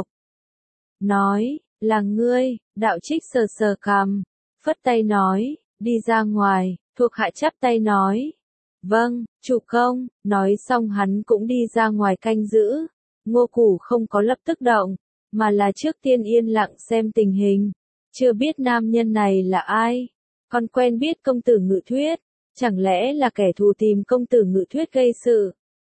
Nói, là ngươi, Đạo Trích sờ sờ cằm, phất tay nói, đi ra ngoài, thuộc hạ chắp tay nói. Vâng, chủ công, nói xong hắn cũng đi ra ngoài canh giữ. Ngô Củ không có lập tức động, mà là trước tiên yên lặng xem tình hình. Chưa biết nam nhân này là ai, còn quen biết công tử Ngự Thuyết, chẳng lẽ là kẻ thù tìm công tử Ngự Thuyết gây sự.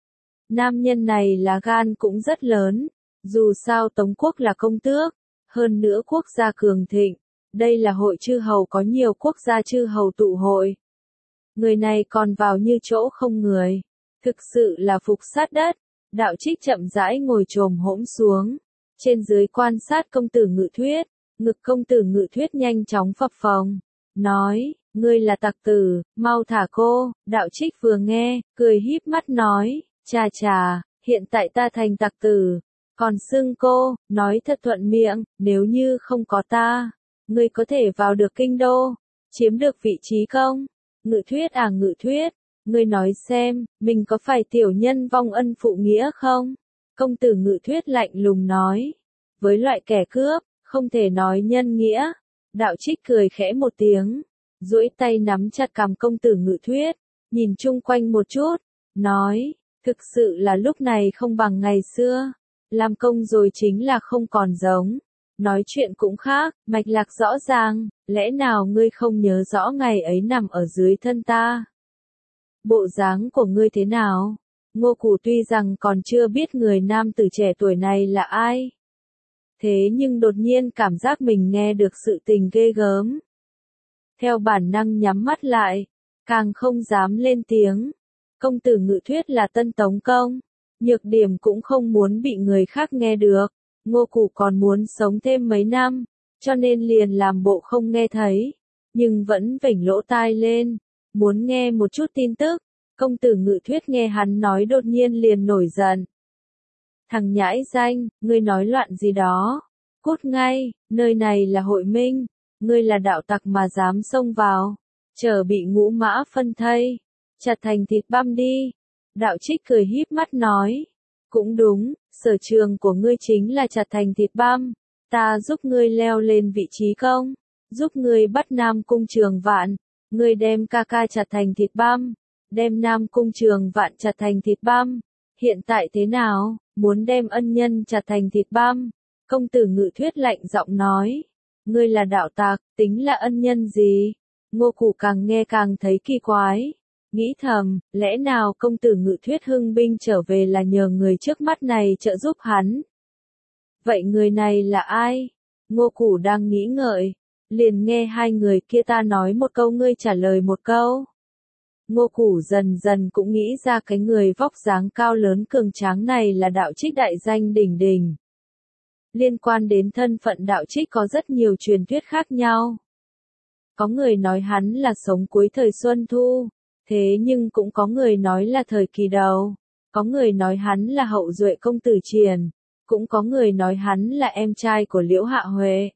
Nam nhân này là gan cũng rất lớn, dù sao Tống quốc là công tước, hơn nữa quốc gia cường thịnh, đây là hội chư hầu có nhiều quốc gia chư hầu tụ hội. Người này còn vào như chỗ không người, thực sự là phục sát đất. Đạo Trích chậm rãi ngồi chồm hỗn xuống, trên dưới quan sát công tử Ngự Thuyết, ngực công tử Ngự Thuyết nhanh chóng phập phồng, nói, ngươi là tặc tử, mau thả cô. Đạo Trích vừa nghe, cười híp mắt nói, chà chà, hiện tại ta thành tặc tử, còn xưng cô, nói thật thuận miệng, nếu như không có ta, ngươi có thể vào được kinh đô, chiếm được vị trí không? Ngự Thuyết à Ngự Thuyết, ngươi nói xem, mình có phải tiểu nhân vong ân phụ nghĩa không? Công tử Ngự Thuyết lạnh lùng nói, với loại kẻ cướp, không thể nói nhân nghĩa. Đạo Trích cười khẽ một tiếng, duỗi tay nắm chặt cằm công tử Ngự Thuyết, nhìn chung quanh một chút, nói, thực sự là lúc này không bằng ngày xưa, làm công rồi chính là không còn giống. Nói chuyện cũng khác, mạch lạc rõ ràng, lẽ nào ngươi không nhớ rõ ngày ấy nằm ở dưới thân ta? Bộ dáng của ngươi thế nào? Ngô Củ tuy rằng còn chưa biết người nam tử trẻ tuổi này là ai. Thế nhưng đột nhiên cảm giác mình nghe được sự tình ghê gớm. Theo bản năng nhắm mắt lại, càng không dám lên tiếng. Công tử Ngự Thuyết là Tân Tống công, nhược điểm cũng không muốn bị người khác nghe được. Ngô Củ còn muốn sống thêm mấy năm, cho nên liền làm bộ không nghe thấy, nhưng vẫn vểnh lỗ tai lên, muốn nghe một chút tin tức. Công tử Ngự Thuyết nghe hắn nói đột nhiên liền nổi giận. Thằng nhãi danh, ngươi nói loạn gì đó? Cút ngay, nơi này là hội minh, ngươi là đạo tặc mà dám xông vào, chờ bị ngũ mã phân thây, chặt thành thịt băm đi. Đạo Trích cười híp mắt nói, cũng đúng, sở trường của ngươi chính là chặt thành thịt băm, ta giúp ngươi leo lên vị trí công, giúp ngươi bắt Nam Cung Trường Vạn, ngươi đem ca ca chặt thành thịt băm, đem Nam Cung Trường Vạn chặt thành thịt băm. Hiện tại thế nào, muốn đem ân nhân chặt thành thịt băm? Công tử Ngự Thuyết lạnh giọng nói, ngươi là đạo tặc, tính là ân nhân gì? Ngô Củ càng nghe càng thấy kỳ quái, nghĩ thầm, lẽ nào công tử Ngự Thuyết hưng binh trở về là nhờ người trước mắt này trợ giúp hắn? Vậy người này là ai? Ngô Củ đang nghĩ ngợi, liền nghe hai người kia ta nói một câu ngươi trả lời một câu. Ngô Củ dần dần cũng nghĩ ra cái người vóc dáng cao lớn cường tráng này là Đạo Trích đại danh đỉnh đỉnh. Liên quan đến thân phận Đạo Trích có rất nhiều truyền thuyết khác nhau. Có người nói hắn là sống cuối thời Xuân Thu, thế nhưng cũng có người nói là thời kỳ đầu. Có người nói hắn là hậu duệ công tử Triền, cũng có người nói hắn là em trai của Liễu Hạ Huệ.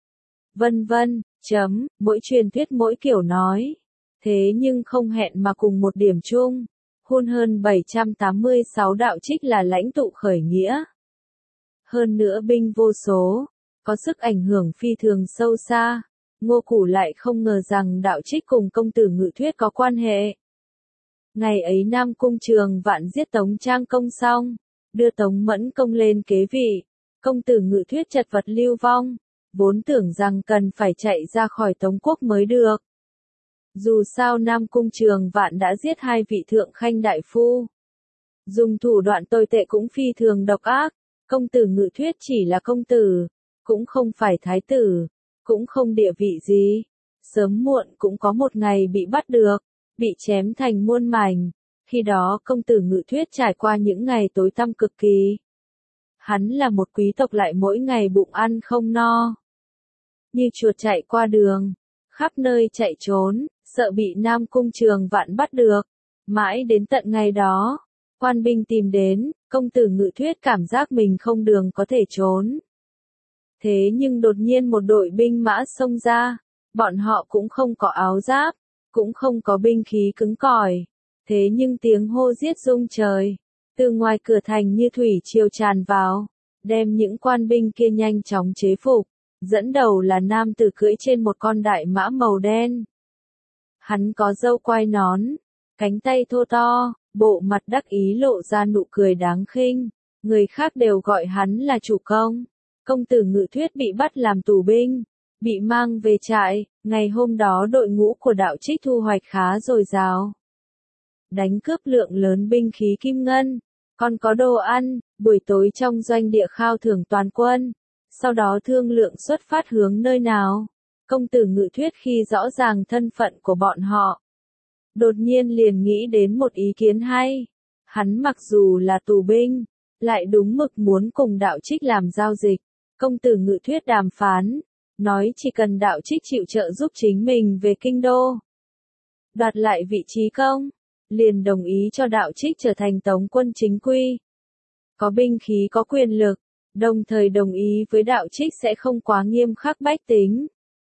Vân vân, chấm, mỗi truyền thuyết mỗi kiểu nói. Thế nhưng không hẹn mà cùng một điểm chung, hôn hơn bảy trăm tám mươi sáu Đạo Trích là lãnh tụ khởi nghĩa. Hơn nữa binh vô số, có sức ảnh hưởng phi thường sâu xa. Ngô Củ lại không ngờ rằng Đạo Trích cùng công tử Ngự Thuyết có quan hệ. Ngày ấy Nam Cung Trường Vạn giết Tống Trang Công xong, đưa Tống Mẫn Công lên kế vị, công tử Ngự Thuyết chật vật lưu vong, vốn tưởng rằng cần phải chạy ra khỏi Tống quốc mới được. Dù sao Nam Cung Trường Vạn đã giết hai vị thượng khanh đại phu, dùng thủ đoạn tồi tệ cũng phi thường độc ác. Công tử Ngự Thuyết chỉ là công tử, cũng không phải thái tử, cũng không địa vị gì, sớm muộn cũng có một ngày bị bắt được, bị chém thành muôn mảnh. Khi đó công tử Ngự Thuyết trải qua những ngày tối tăm cực kỳ. Hắn là một quý tộc lại mỗi ngày bụng ăn không no, như chuột chạy qua đường, khắp nơi chạy trốn, sợ bị Nam Cung Trường Vạn bắt được. Mãi đến tận ngày đó, quan binh tìm đến, công tử Ngự Thuyết cảm giác mình không đường có thể trốn. Thế nhưng đột nhiên một đội binh mã xông ra, bọn họ cũng không có áo giáp, cũng không có binh khí cứng cỏi. Thế nhưng tiếng hô giết rung trời, từ ngoài cửa thành như thủy triều tràn vào, đem những quan binh kia nhanh chóng chế phục. Dẫn đầu là nam tử cưỡi trên một con đại mã màu đen. Hắn có râu quai nón, cánh tay thô to, bộ mặt đắc ý lộ ra nụ cười đáng khinh. Người khác đều gọi hắn là chủ công. Công tử Ngự Thuyết bị bắt làm tù binh, bị mang về trại. Ngày hôm đó đội ngũ của Đạo Trích thu hoạch khá dồi dào. Đánh cướp lượng lớn binh khí kim ngân, còn có đồ ăn. Buổi tối trong doanh địa khao thưởng toàn quân. Sau đó thương lượng xuất phát hướng nơi nào. Công tử Ngự Thuyết khi rõ ràng thân phận của bọn họ, đột nhiên liền nghĩ đến một ý kiến hay. Hắn mặc dù là tù binh, lại đúng mực muốn cùng Đạo Trích làm giao dịch. Công tử Ngự Thuyết đàm phán, nói chỉ cần Đạo Trích chịu trợ giúp chính mình về kinh đô, đoạt lại vị trí công, liền đồng ý cho Đạo Trích trở thành tống quân chính quy. Có binh khí có quyền lực, đồng thời đồng ý với Đạo Trích sẽ không quá nghiêm khắc bách tính.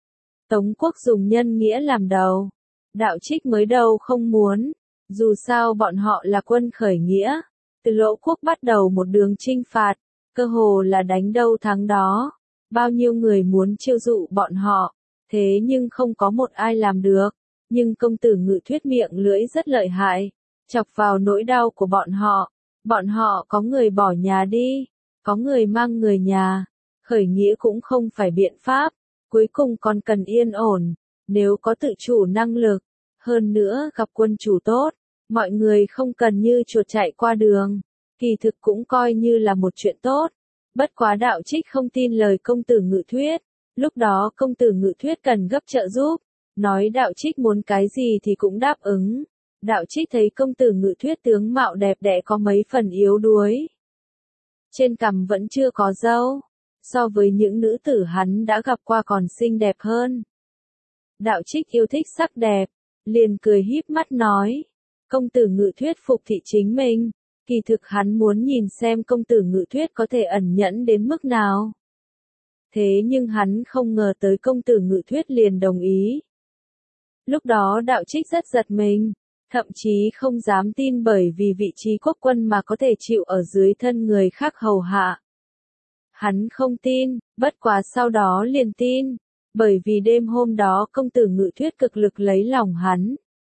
Tống quốc dùng nhân nghĩa làm đầu. Đạo Trích mới đầu không muốn, dù sao bọn họ là quân khởi nghĩa. Từ Lỗ quốc bắt đầu một đường chinh phạt, cơ hồ là đánh đâu thắng đó. Bao nhiêu người muốn chiêu dụ bọn họ, thế nhưng không có một ai làm được. Nhưng công tử Ngự Thuyết miệng lưỡi rất lợi hại, chọc vào nỗi đau của bọn họ. Bọn họ có người bỏ nhà đi, có người mang người nhà. Khởi nghĩa cũng không phải biện pháp, cuối cùng còn cần yên ổn. Nếu có tự chủ năng lực, hơn nữa gặp quân chủ tốt, mọi người không cần như chuột chạy qua đường, kỳ thực cũng coi như là một chuyện tốt. Bất quá Đạo Trích không tin lời công tử Ngự Thuyết, lúc đó công tử Ngự Thuyết cần gấp trợ giúp, nói Đạo Trích muốn cái gì thì cũng đáp ứng. Đạo Trích thấy công tử Ngự Thuyết tướng mạo đẹp đẽ có mấy phần yếu đuối, trên cằm vẫn chưa có râu, so với những nữ tử hắn đã gặp qua còn xinh đẹp hơn. Đạo Trích yêu thích sắc đẹp, liền cười híp mắt nói, công tử Ngự Thuyết phục thị chính mình, kỳ thực hắn muốn nhìn xem công tử Ngự Thuyết có thể ẩn nhẫn đến mức nào. Thế nhưng hắn không ngờ tới công tử Ngự Thuyết liền đồng ý. Lúc đó Đạo Trích rất giật mình, thậm chí không dám tin bởi vì vị trí quốc quân mà có thể chịu ở dưới thân người khác hầu hạ. Hắn không tin, bất quá sau đó liền tin, bởi vì đêm hôm đó công tử Ngự Thuyết cực lực lấy lòng hắn.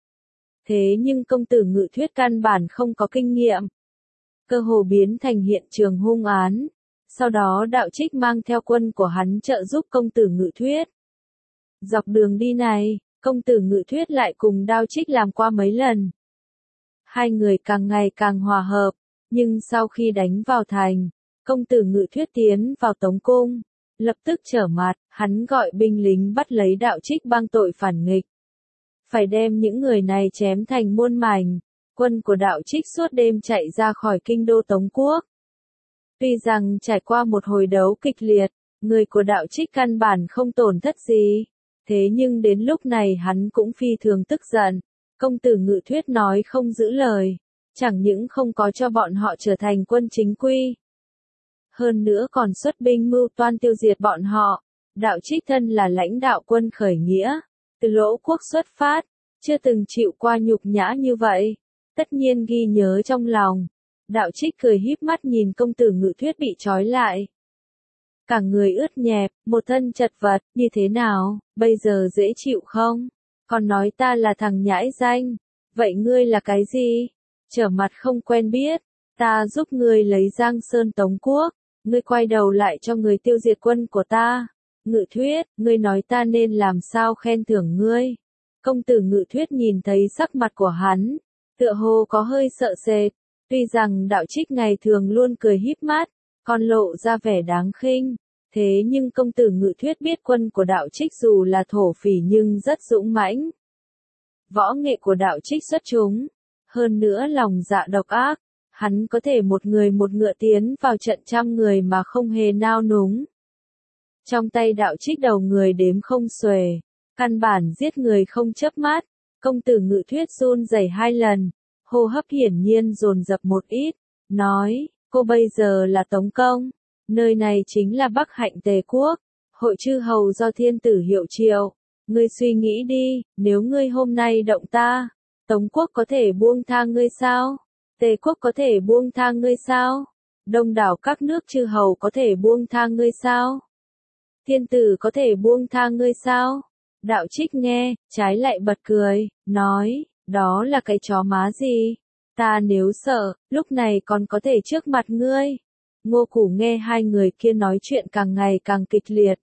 Thế nhưng công tử Ngự Thuyết căn bản không có kinh nghiệm, cơ hồ biến thành hiện trường hung án. Sau đó Đạo Trích mang theo quân của hắn trợ giúp công tử Ngự Thuyết. Dọc đường đi này, công tử Ngự Thuyết lại cùng Đạo Trích làm qua mấy lần. Hai người càng ngày càng hòa hợp, nhưng sau khi đánh vào thành, công tử Ngự Thuyết tiến vào Tống cung, lập tức trở mặt, hắn gọi binh lính bắt lấy Đạo Trích bang tội phản nghịch. Phải đem những người này chém thành muôn mảnh. Quân của Đạo Trích suốt đêm chạy ra khỏi kinh đô Tống quốc. Tuy rằng trải qua một hồi đấu kịch liệt, người của Đạo Trích căn bản không tổn thất gì. Thế nhưng đến lúc này hắn cũng phi thường tức giận. Công tử Ngự Thuyết nói không giữ lời, chẳng những không có cho bọn họ trở thành quân chính quy, hơn nữa còn xuất binh mưu toan tiêu diệt bọn họ. Đạo Trích thân là lãnh đạo quân khởi nghĩa, từ Lỗ quốc xuất phát, chưa từng chịu qua nhục nhã như vậy, tất nhiên ghi nhớ trong lòng. Đạo Trích cười híp mắt nhìn công tử Ngự Thuyết bị trói lại, cả người ướt nhẹp, một thân chật vật, như thế nào, bây giờ dễ chịu không? Còn nói ta là thằng nhãi danh, vậy ngươi là cái gì? Trở mặt không quen biết, ta giúp ngươi lấy Giang Sơn Tống quốc, ngươi quay đầu lại cho người tiêu diệt quân của ta. Ngự Thuyết, ngươi nói ta nên làm sao khen thưởng ngươi? Công tử Ngự Thuyết nhìn thấy sắc mặt của hắn, tựa hồ có hơi sợ sệt, tuy rằng Đạo Trích ngày thường luôn cười híp mắt, còn lộ ra vẻ đáng khinh, thế nhưng công tử Ngự Thuyết biết quân của Đạo Trích dù là thổ phỉ nhưng rất dũng mãnh. Võ nghệ của Đạo Trích xuất chúng, hơn nữa lòng dạ độc ác, hắn có thể một người một ngựa tiến vào trận trăm người mà không hề nao núng. Trong tay Đạo Trích đầu người đếm không xuể, căn bản giết người không chớp mắt, Công tử Ngự Thuyết run rẩy hai lần, hô hấp hiển nhiên dồn dập một ít, nói, cô bây giờ là Tống Công, nơi này chính là Bắc Hạnh Tề Quốc, hội chư hầu do thiên tử hiệu triệu, ngươi suy nghĩ đi, nếu ngươi hôm nay động ta, Tống Quốc có thể buông tha ngươi sao? Tề Quốc có thể buông tha ngươi sao? Đông đảo các nước chư hầu có thể buông tha ngươi sao? Thiên tử có thể buông tha ngươi sao? Đạo Trích nghe, trái lại bật cười, nói, đó là cái chó má gì? Ta nếu sợ, lúc này còn có thể trước mặt ngươi. Ngô Củ nghe hai người kia nói chuyện càng ngày càng kịch liệt.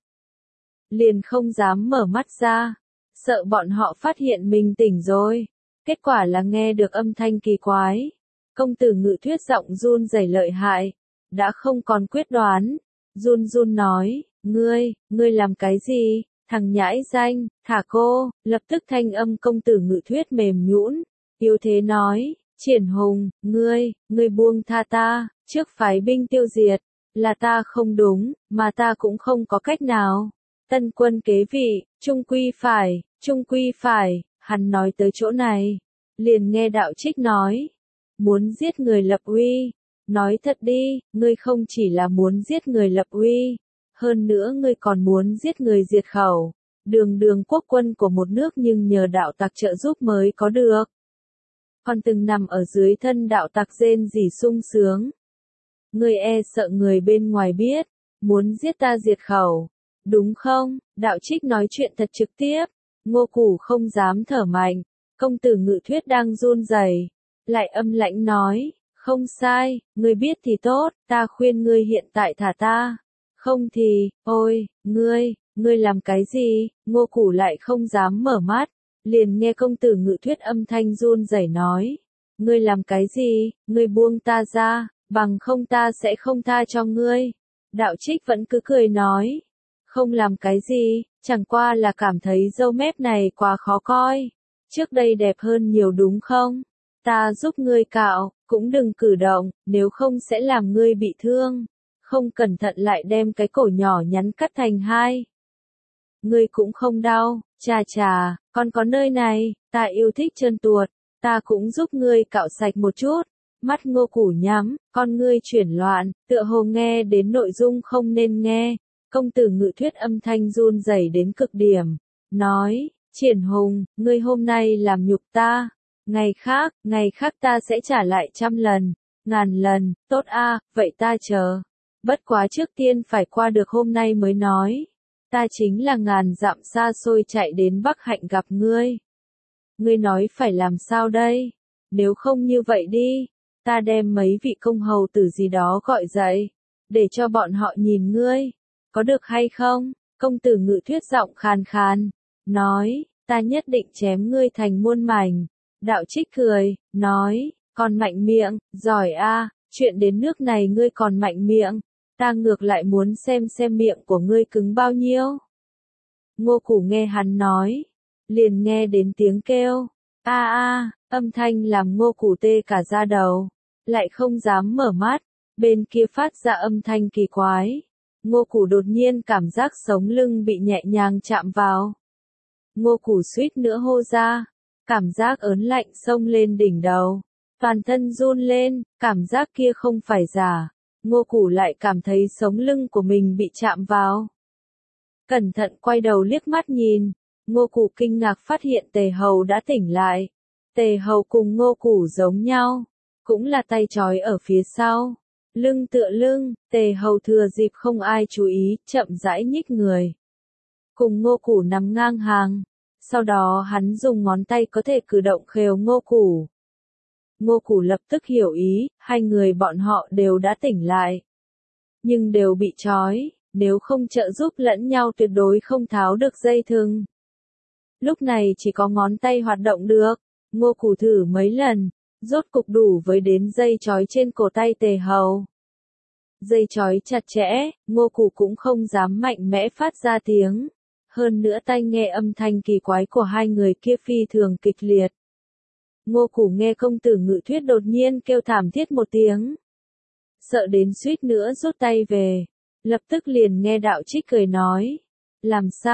Liền không dám mở mắt ra, sợ bọn họ phát hiện mình tỉnh rồi. Kết quả là nghe được âm thanh kỳ quái. Công tử Ngự Thuyết giọng run rẩy lợi hại, đã không còn quyết đoán. Run run nói, ngươi, ngươi làm cái gì? Thằng nhãi danh, thả cô, lập tức thanh âm công tử Ngự Thuyết mềm nhũn, yếu thế nói, Triển Hùng, ngươi, ngươi buông tha ta, trước phái binh tiêu diệt, là ta không đúng, mà ta cũng không có cách nào. Tân quân kế vị, trung quy phải, trung quy phải, hắn nói tới chỗ này, liền nghe Đạo Trích nói, muốn giết người lập uy, nói thật đi, ngươi không chỉ là muốn giết người lập uy, hơn nữa ngươi còn muốn giết người diệt khẩu, đường đường quốc quân của một nước nhưng nhờ đạo tặc trợ giúp mới có được. Còn từng nằm ở dưới thân đạo tặc rên rỉ sung sướng. Ngươi e sợ người bên ngoài biết, muốn giết ta diệt khẩu, đúng không? Đạo Trích nói chuyện thật trực tiếp, Ngô Củ không dám thở mạnh, công tử Ngự Thuyết đang run rẩy, lại âm lãnh nói, không sai, ngươi biết thì tốt, ta khuyên ngươi hiện tại thả ta. Không thì, ôi, ngươi, ngươi làm cái gì? Ngô Củ lại không dám mở mắt, liền nghe công tử Ngự Thuyết âm thanh run rẩy nói, ngươi làm cái gì? Ngươi buông ta ra, bằng không ta sẽ không tha cho ngươi. Đạo Trích vẫn cứ cười nói, không làm cái gì, chẳng qua là cảm thấy râu mép này quá khó coi, trước đây đẹp hơn nhiều đúng không? Ta giúp ngươi cạo, cũng đừng cử động, nếu không sẽ làm ngươi bị thương. Không cẩn thận lại đem cái cổ nhỏ nhắn cắt thành hai. Ngươi cũng không đau, chà chà, còn có nơi này, ta yêu thích trơn tuột, ta cũng giúp ngươi cạo sạch một chút. Mắt Ngô Củ nhắm, con ngươi chuyển loạn, tựa hồ nghe đến nội dung không nên nghe. Công tử Ngự Thuyết âm thanh run rẩy đến cực điểm, nói, Triển Hùng, ngươi hôm nay làm nhục ta, ngày khác, ngày khác ta sẽ trả lại trăm lần, ngàn lần, tốt a, vậy ta chờ. Bất quá trước tiên phải qua được hôm nay mới nói. Ta chính là ngàn dặm xa xôi chạy đến Bắc Hạnh gặp ngươi. Ngươi nói phải làm sao đây? Nếu không như vậy đi, ta đem mấy vị công hầu tử gì đó gọi dậy, để cho bọn họ nhìn ngươi. Có được hay không? Công tử Ngự Thuyết giọng khàn khàn, nói, ta nhất định chém ngươi thành muôn mảnh. Đạo Trích cười, nói, còn mạnh miệng, giỏi a, chuyện đến nước này ngươi còn mạnh miệng. Ta ngược lại muốn xem xem miệng của ngươi cứng bao nhiêu. Ngô Củ nghe hắn nói, liền nghe đến tiếng kêu, a a, âm thanh làm Ngô Củ tê cả da đầu, lại không dám mở mắt, bên kia phát ra âm thanh kỳ quái. Ngô Củ đột nhiên cảm giác sống lưng bị nhẹ nhàng chạm vào. Ngô Củ suýt nữa hô ra, cảm giác ớn lạnh xông lên đỉnh đầu, toàn thân run lên, cảm giác kia không phải giả. Ngô Củ lại cảm thấy sống lưng của mình bị chạm vào. Cẩn thận quay đầu liếc mắt nhìn, Ngô Củ kinh ngạc phát hiện Tề Hầu đã tỉnh lại. Tề Hầu cùng Ngô Củ giống nhau, cũng là tay trói ở phía sau, lưng tựa lưng. Tề Hầu thừa dịp không ai chú ý, chậm rãi nhích người, cùng Ngô Củ nằm ngang hàng. Sau đó hắn dùng ngón tay có thể cử động khều Ngô Củ. Ngô Củ lập tức hiểu ý, hai người bọn họ đều đã tỉnh lại, nhưng đều bị trói, nếu không trợ giúp lẫn nhau tuyệt đối không tháo được dây thừng. Lúc này chỉ có ngón tay hoạt động được, Ngô Củ thử mấy lần, rốt cục đủ với đến dây trói trên cổ tay Tề Hầu. Dây trói chặt chẽ, Ngô Củ cũng không dám mạnh mẽ phát ra tiếng, hơn nữa tai nghe âm thanh kỳ quái của hai người kia phi thường kịch liệt. Ngô Củ nghe công tử Ngự Thuyết đột nhiên kêu thảm thiết một tiếng, sợ đến suýt nữa rút tay về, lập tức liền nghe Đạo Trích cười nói, làm sao,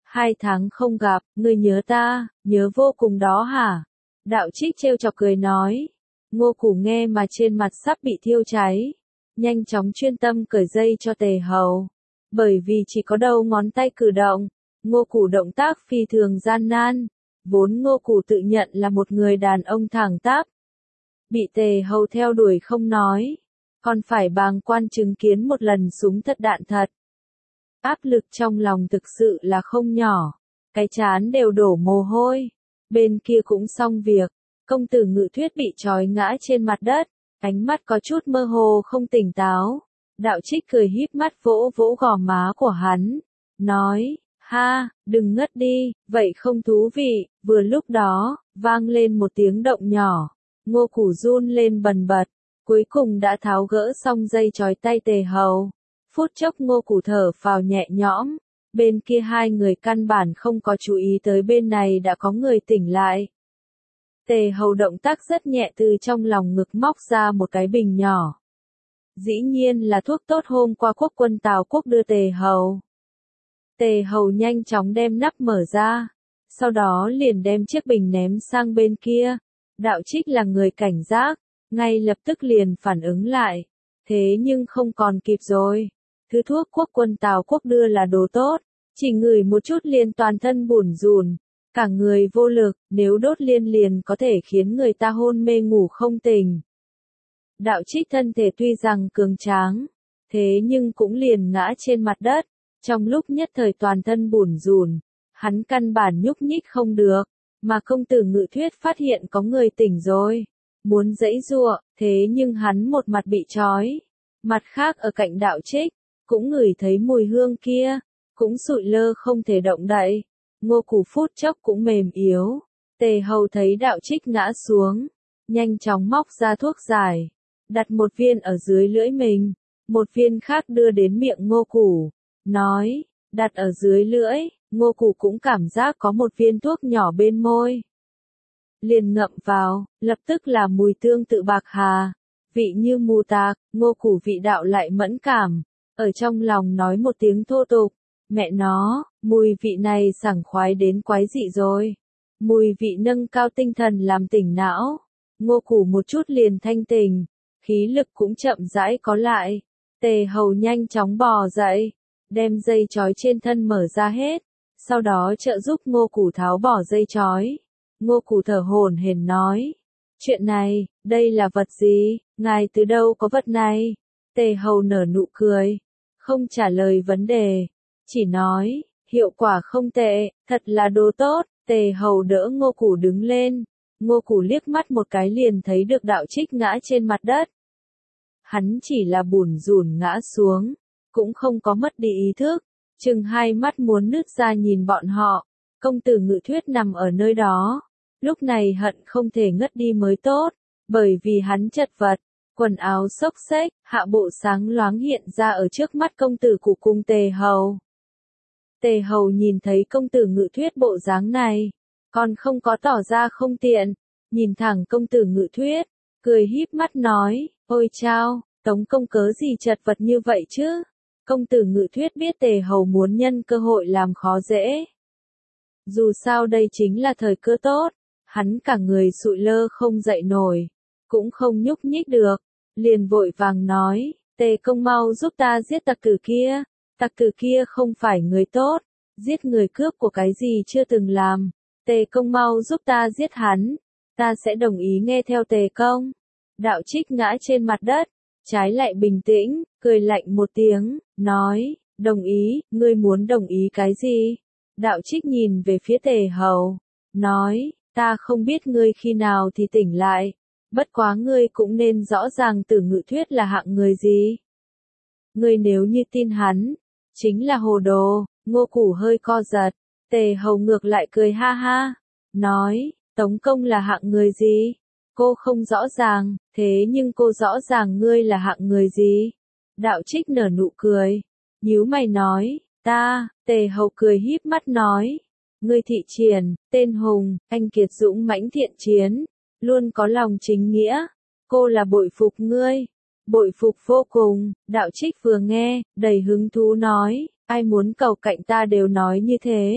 Hai tháng không gặp, ngươi nhớ ta, nhớ vô cùng đó hả? Đạo Trích trêu chọc cười nói. Ngô Củ nghe mà trên mặt sắp bị thiêu cháy. Nhanh chóng chuyên tâm cởi dây cho Tề Hầu. Bởi vì chỉ có đầu ngón tay cử động, Ngô Củ động tác phi thường gian nan. Vốn Ngô Củ tự nhận là một người đàn ông thẳng tắp. Bị Tề Hầu theo đuổi không nói, còn phải bàng quan chứng kiến một lần súng thật đạn thật. Áp lực trong lòng thực sự là không nhỏ, cái trán đều đổ mồ hôi. Bên kia cũng xong việc, công tử Ngự Thuyết bị trói ngã trên mặt đất, ánh mắt có chút mơ hồ không tỉnh táo. Đạo Trích cười híp mắt vỗ vỗ gò má của hắn, nói, ha, đừng ngất đi, vậy không thú vị. Vừa lúc đó, vang lên một tiếng động nhỏ, Ngô Củ run lên bần bật, cuối cùng đã tháo gỡ xong dây trói tay Tề Hầu. Phút chốc Ngô Củ thở phào nhẹ nhõm, bên kia hai người căn bản không có chú ý tới bên này đã có người tỉnh lại. Tề Hầu động tác rất nhẹ từ trong lòng ngực móc ra một cái bình nhỏ. Dĩ nhiên là thuốc tốt hôm qua quốc quân Tào Quốc đưa Tề Hầu. Tề Hầu nhanh chóng đem nắp mở ra, sau đó liền đem chiếc bình ném sang bên kia. Đạo Trích là người cảnh giác, ngay lập tức liền phản ứng lại. Thế nhưng không còn kịp rồi. Thứ thuốc quốc quân Tào Quốc đưa là đồ tốt, chỉ ngửi một chút liền toàn thân bủn rủn, cả người vô lực, nếu đốt liên liền có thể khiến người ta hôn mê ngủ không tỉnh. Đạo Trích thân thể tuy rằng cường tráng, thế nhưng cũng liền ngã trên mặt đất, trong lúc nhất thời toàn thân bủn rủn, hắn căn bản nhúc nhích không được, mà công tử Ngự Thuyết phát hiện có người tỉnh rồi, muốn giãy giụa, thế nhưng hắn một mặt bị trói, mặt khác ở cạnh Đạo Trích, cũng ngửi thấy mùi hương kia, cũng sụi lơ không thể động đậy. Ngô Củ phút chốc cũng mềm yếu. Tề Hầu thấy Đạo Trích ngã xuống, nhanh chóng móc ra thuốc giải, đặt một viên ở dưới lưỡi mình, một viên khác đưa đến miệng Ngô Củ, nói, đặt ở dưới lưỡi. Ngô Củ cũng cảm giác có một viên thuốc nhỏ bên môi, liền ngậm vào, lập tức là mùi tương tự bạc hà, vị như mù tạc. Ngô Củ vị đạo lại mẫn cảm, ở trong lòng nói một tiếng thô tục, mẹ nó, mùi vị này sảng khoái đến quái dị rồi. Mùi vị nâng cao tinh thần làm tỉnh não. Ngô Củ một chút liền thanh tỉnh, khí lực cũng chậm rãi có lại. Tề Hầu nhanh chóng bò dậy, đem dây trói trên thân mở ra hết, sau đó trợ giúp Ngô Củ tháo bỏ dây trói. Ngô Củ thở hổn hển nói, chuyện này, đây là vật gì, ngài từ đâu có vật này? Tề Hầu nở nụ cười, không trả lời vấn đề, chỉ nói, hiệu quả không tệ, thật là đồ tốt. Tề Hầu đỡ Ngô Củ đứng lên, Ngô Củ liếc mắt một cái liền thấy được Đạo Trích ngã trên mặt đất. Hắn chỉ là bủn rủn ngã xuống, cũng không có mất đi ý thức, chừng hai mắt muốn nứt ra nhìn bọn họ. Công tử Ngự Thuyết nằm ở nơi đó, lúc này hận không thể ngất đi mới tốt, bởi vì hắn chật vật, quần áo xốc xếch, hạ bộ sáng loáng hiện ra ở trước mắt công tử của cung Tề Hầu. Tề Hầu nhìn thấy công tử Ngự Thuyết bộ dáng này, còn không có tỏ ra không tiện, nhìn thẳng công tử Ngự Thuyết, cười híp mắt nói, ôi chao, Tống công cớ gì chật vật như vậy chứ? Công tử Ngự Thuyết biết Tề Hầu muốn nhân cơ hội làm khó dễ. Dù sao đây chính là thời cơ tốt, hắn cả người sụi lơ không dậy nổi, cũng không nhúc nhích được, liền vội vàng nói, Tề công mau giúp ta giết tặc tử kia, tặc tử kia không phải người tốt, giết người cướp của cái gì chưa từng làm, Tề công mau giúp ta giết hắn, ta sẽ đồng ý nghe theo Tề công. Đạo Trích ngã trên mặt đất, trái lại bình tĩnh, cười lạnh một tiếng, nói, đồng ý, ngươi muốn đồng ý cái gì? Đạo Trích nhìn về phía Tề Hầu, nói, ta không biết ngươi khi nào thì tỉnh lại, bất quá ngươi cũng nên rõ ràng Tử Ngự Thuyết là hạng người gì. Ngươi nếu như tin hắn, chính là hồ đồ. Ngô Củ hơi co giật, Tề Hầu ngược lại cười ha ha, nói, Tống công là hạng người gì? Cô không rõ ràng, thế nhưng cô rõ ràng ngươi là hạng người gì? Đạo Trích nở nụ cười, nhíu mày nói, ta. Tề Hầu cười híp mắt nói, ngươi Thị Triển, tên Hùng, anh kiệt dũng mãnh thiện chiến, luôn có lòng chính nghĩa, cô là bội phục ngươi, bội phục vô cùng. Đạo Trích vừa nghe, đầy hứng thú nói, ai muốn cầu cạnh ta đều nói như thế,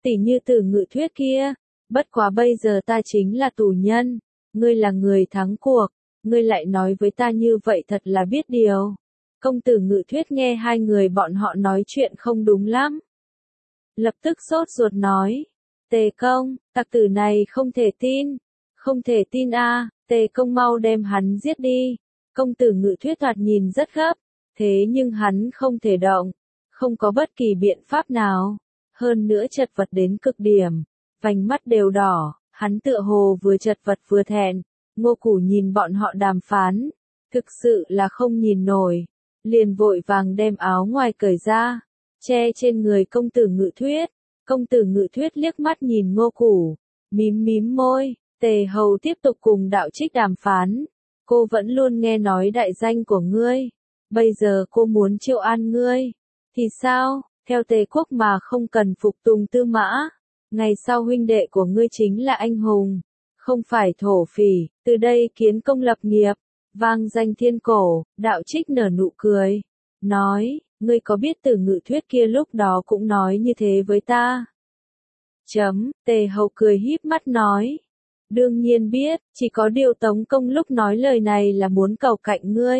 Tỉ như Từ Ngự Thuyết kia, bất quá bây giờ ta chính là tù nhân, ngươi là người thắng cuộc, ngươi lại nói với ta như vậy thật là biết điều. Công tử Ngự Thuyết nghe hai người bọn họ nói chuyện không đúng lắm. Lập tức sốt ruột nói, Tề công, tặc tử này không thể tin, không thể tin a, à, Tề công mau đem hắn giết đi. Công tử Ngự Thuyết thoạt nhìn rất gấp, thế nhưng hắn không thể động, không có bất kỳ biện pháp nào, hơn nữa chật vật đến cực điểm, vành mắt đều đỏ, hắn tựa hồ vừa chật vật vừa thẹn. Ngô Củ nhìn bọn họ đàm phán, thực sự là không nhìn nổi, liền vội vàng đem áo ngoài cởi ra, che trên người công tử Ngự Thuyết. Công tử Ngự Thuyết liếc mắt nhìn Ngô Củ, mím mím môi. Tề hầu tiếp tục cùng Đạo Trích đàm phán, cô vẫn luôn nghe nói đại danh của ngươi, bây giờ cô muốn triệu an ngươi, thì sao, theo Tề quốc mà không cần phục tùng tư mã, ngày sau huynh đệ của ngươi chính là anh hùng, không phải thổ phỉ, từ đây kiến công lập nghiệp, vang danh thiên cổ. Đạo Trích nở nụ cười, nói, ngươi có biết Từ Ngự Thuyết kia lúc đó cũng nói như thế với ta? Chấm, Tề hầu cười híp mắt nói, đương nhiên biết, chỉ có điều Tống công lúc nói lời này là muốn cầu cạnh ngươi.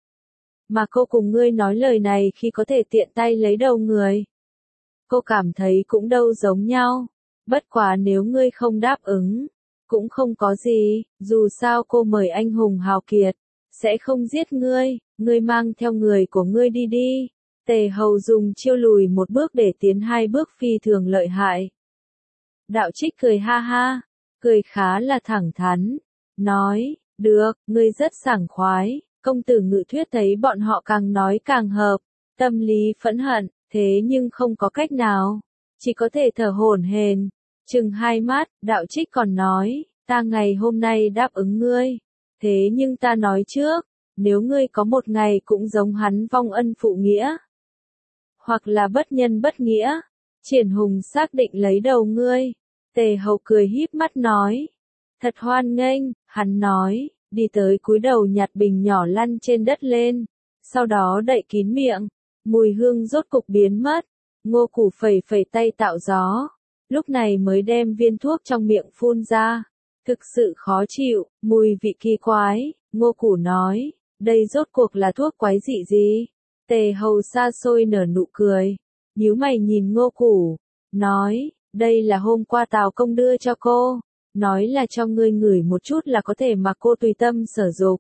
Mà cô cùng ngươi nói lời này khi có thể tiện tay lấy đầu người. Cô cảm thấy cũng đâu giống nhau, bất quá nếu ngươi không đáp ứng, cũng không có gì, dù sao cô mời anh hùng hào kiệt, sẽ không giết ngươi, ngươi mang theo người của ngươi đi đi. Tề hầu dùng chiêu lùi một bước để tiến hai bước phi thường lợi hại. Đạo Trích cười ha ha, cười khá là thẳng thắn, nói, được, ngươi rất sảng khoái. Công tử Ngự Thuyết thấy bọn họ càng nói càng hợp, tâm lý phẫn hận, thế nhưng không có cách nào, chỉ có thể thở hổn hển, chừng hai mắt. Đạo Trích còn nói, ta ngày hôm nay đáp ứng ngươi, thế nhưng ta nói trước, nếu ngươi có một ngày cũng giống hắn vong ân phụ nghĩa, hoặc là bất nhân bất nghĩa, Triển Hùng xác định lấy đầu ngươi. Tề hầu cười híp mắt nói, thật hoan nghênh. Hắn nói, đi tới cúi đầu nhặt bình nhỏ lăn trên đất lên, sau đó đậy kín miệng, mùi hương rốt cục biến mất. Ngô Củ phẩy phẩy tay tạo gió, lúc này mới đem viên thuốc trong miệng phun ra, thực sự khó chịu, mùi vị kỳ quái. Ngô Củ nói, đây rốt cuộc là thuốc quái dị gì? Tề hầu xa xôi nở nụ cười, nhíu mày nhìn Ngô Củ, nói, đây là hôm qua Tào công đưa cho cô, nói là cho ngươi ngửi một chút là có thể mà cô tùy tâm sở dục.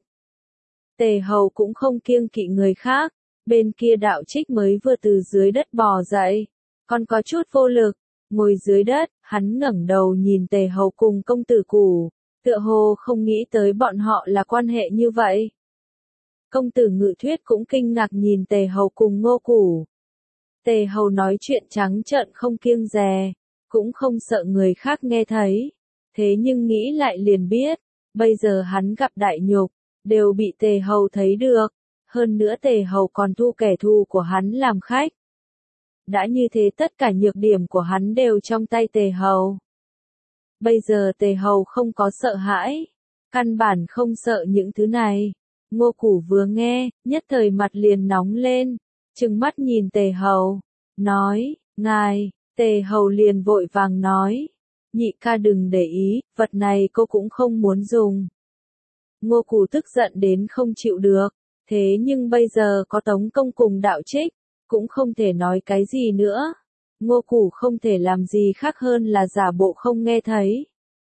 Tề hầu cũng không kiêng kỵ người khác, bên kia Đạo Trích mới vừa từ dưới đất bò dậy, còn có chút vô lực, ngồi dưới đất, hắn ngẩng đầu nhìn Tề hầu cùng công tử Củ, tựa hồ không nghĩ tới bọn họ là quan hệ như vậy. Công tử Ngự Thuyết cũng kinh ngạc nhìn Tề hầu cùng Ngô Củ. Tề hầu nói chuyện trắng trợn không kiêng dè, cũng không sợ người khác nghe thấy, thế nhưng nghĩ lại liền biết, bây giờ hắn gặp đại nhục, đều bị Tề hầu thấy được, hơn nữa Tề hầu còn thu kẻ thù của hắn làm khách. Đã như thế tất cả nhược điểm của hắn đều trong tay Tề hầu. Bây giờ Tề hầu không có sợ hãi, căn bản không sợ những thứ này. Ngô Củ vừa nghe, nhất thời mặt liền nóng lên, trừng mắt nhìn Tề hầu, nói, ngài. Tề hầu liền vội vàng nói, nhị ca đừng để ý, vật này cô cũng không muốn dùng. Ngô Củ tức giận đến không chịu được, thế nhưng bây giờ có Tống công cùng Đạo Trích, cũng không thể nói cái gì nữa. Ngô Củ không thể làm gì khác hơn là giả bộ không nghe thấy.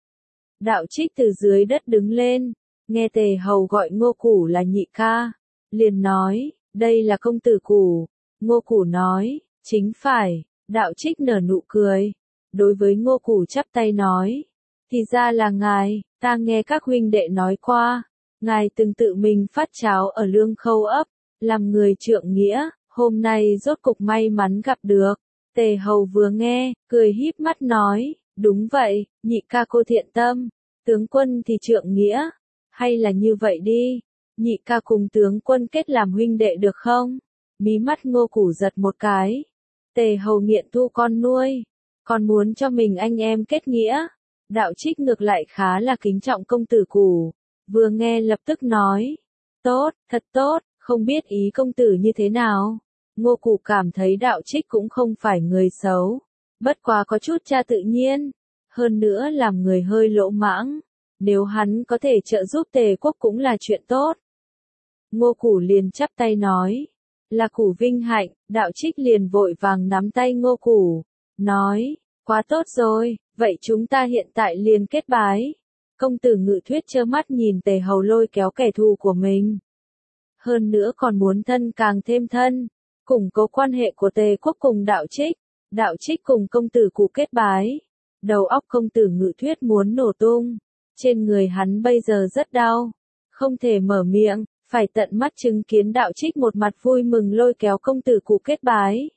Đạo Trích từ dưới đất đứng lên, nghe Tề hầu gọi Ngô Củ là nhị ca, liền nói, đây là công tử Củ. Ngô Củ nói, chính phải. Đạo Trích nở nụ cười, đối với Ngô Củ chắp tay nói, thì ra là ngài, ta nghe các huynh đệ nói qua, ngài từng tự mình phát cháo ở Lương Khâu ấp, làm người trượng nghĩa, hôm nay rốt cục may mắn gặp được. Tề hầu vừa nghe, cười híp mắt nói, đúng vậy, nhị ca cô thiện tâm, tướng quân thì trượng nghĩa, hay là như vậy đi, nhị ca cùng tướng quân kết làm huynh đệ được không? Mí mắt Ngô Củ giật một cái. Tề hầu nghiện thu con nuôi, còn muốn cho mình anh em kết nghĩa. Đạo Trích ngược lại khá là kính trọng công tử Củ, vừa nghe lập tức nói, tốt, thật tốt, không biết ý công tử như thế nào. Ngô Củ cảm thấy Đạo Trích cũng không phải người xấu, Bất quá có chút cha tự nhiên, hơn nữa làm người hơi lỗ mãng, nếu hắn có thể trợ giúp Tề quốc cũng là chuyện tốt. Ngô Củ liền chắp tay nói, là Củ vinh hạnh, Đạo Trích liền vội vàng nắm tay Ngô Củ, nói, quá tốt rồi, vậy chúng ta hiện tại liền kết bái. Công tử Ngự Thuyết trơ mắt nhìn Tề Hầu lôi kéo kẻ thù của mình. Hơn nữa còn muốn thân càng thêm thân, củng cố quan hệ của Tề quốc cùng Đạo Trích, Đạo Trích cùng công tử Củ kết bái. Đầu óc công tử Ngự Thuyết muốn nổ tung, trên người hắn bây giờ rất đau, không thể mở miệng, phải tận mắt chứng kiến Đạo Trích một mặt vui mừng lôi kéo công tử Củ kết bái.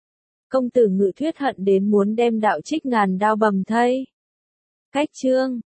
Công tử Ngự Thuyết hận đến muốn đem Đạo Trích ngàn đao bầm thây. Cách chương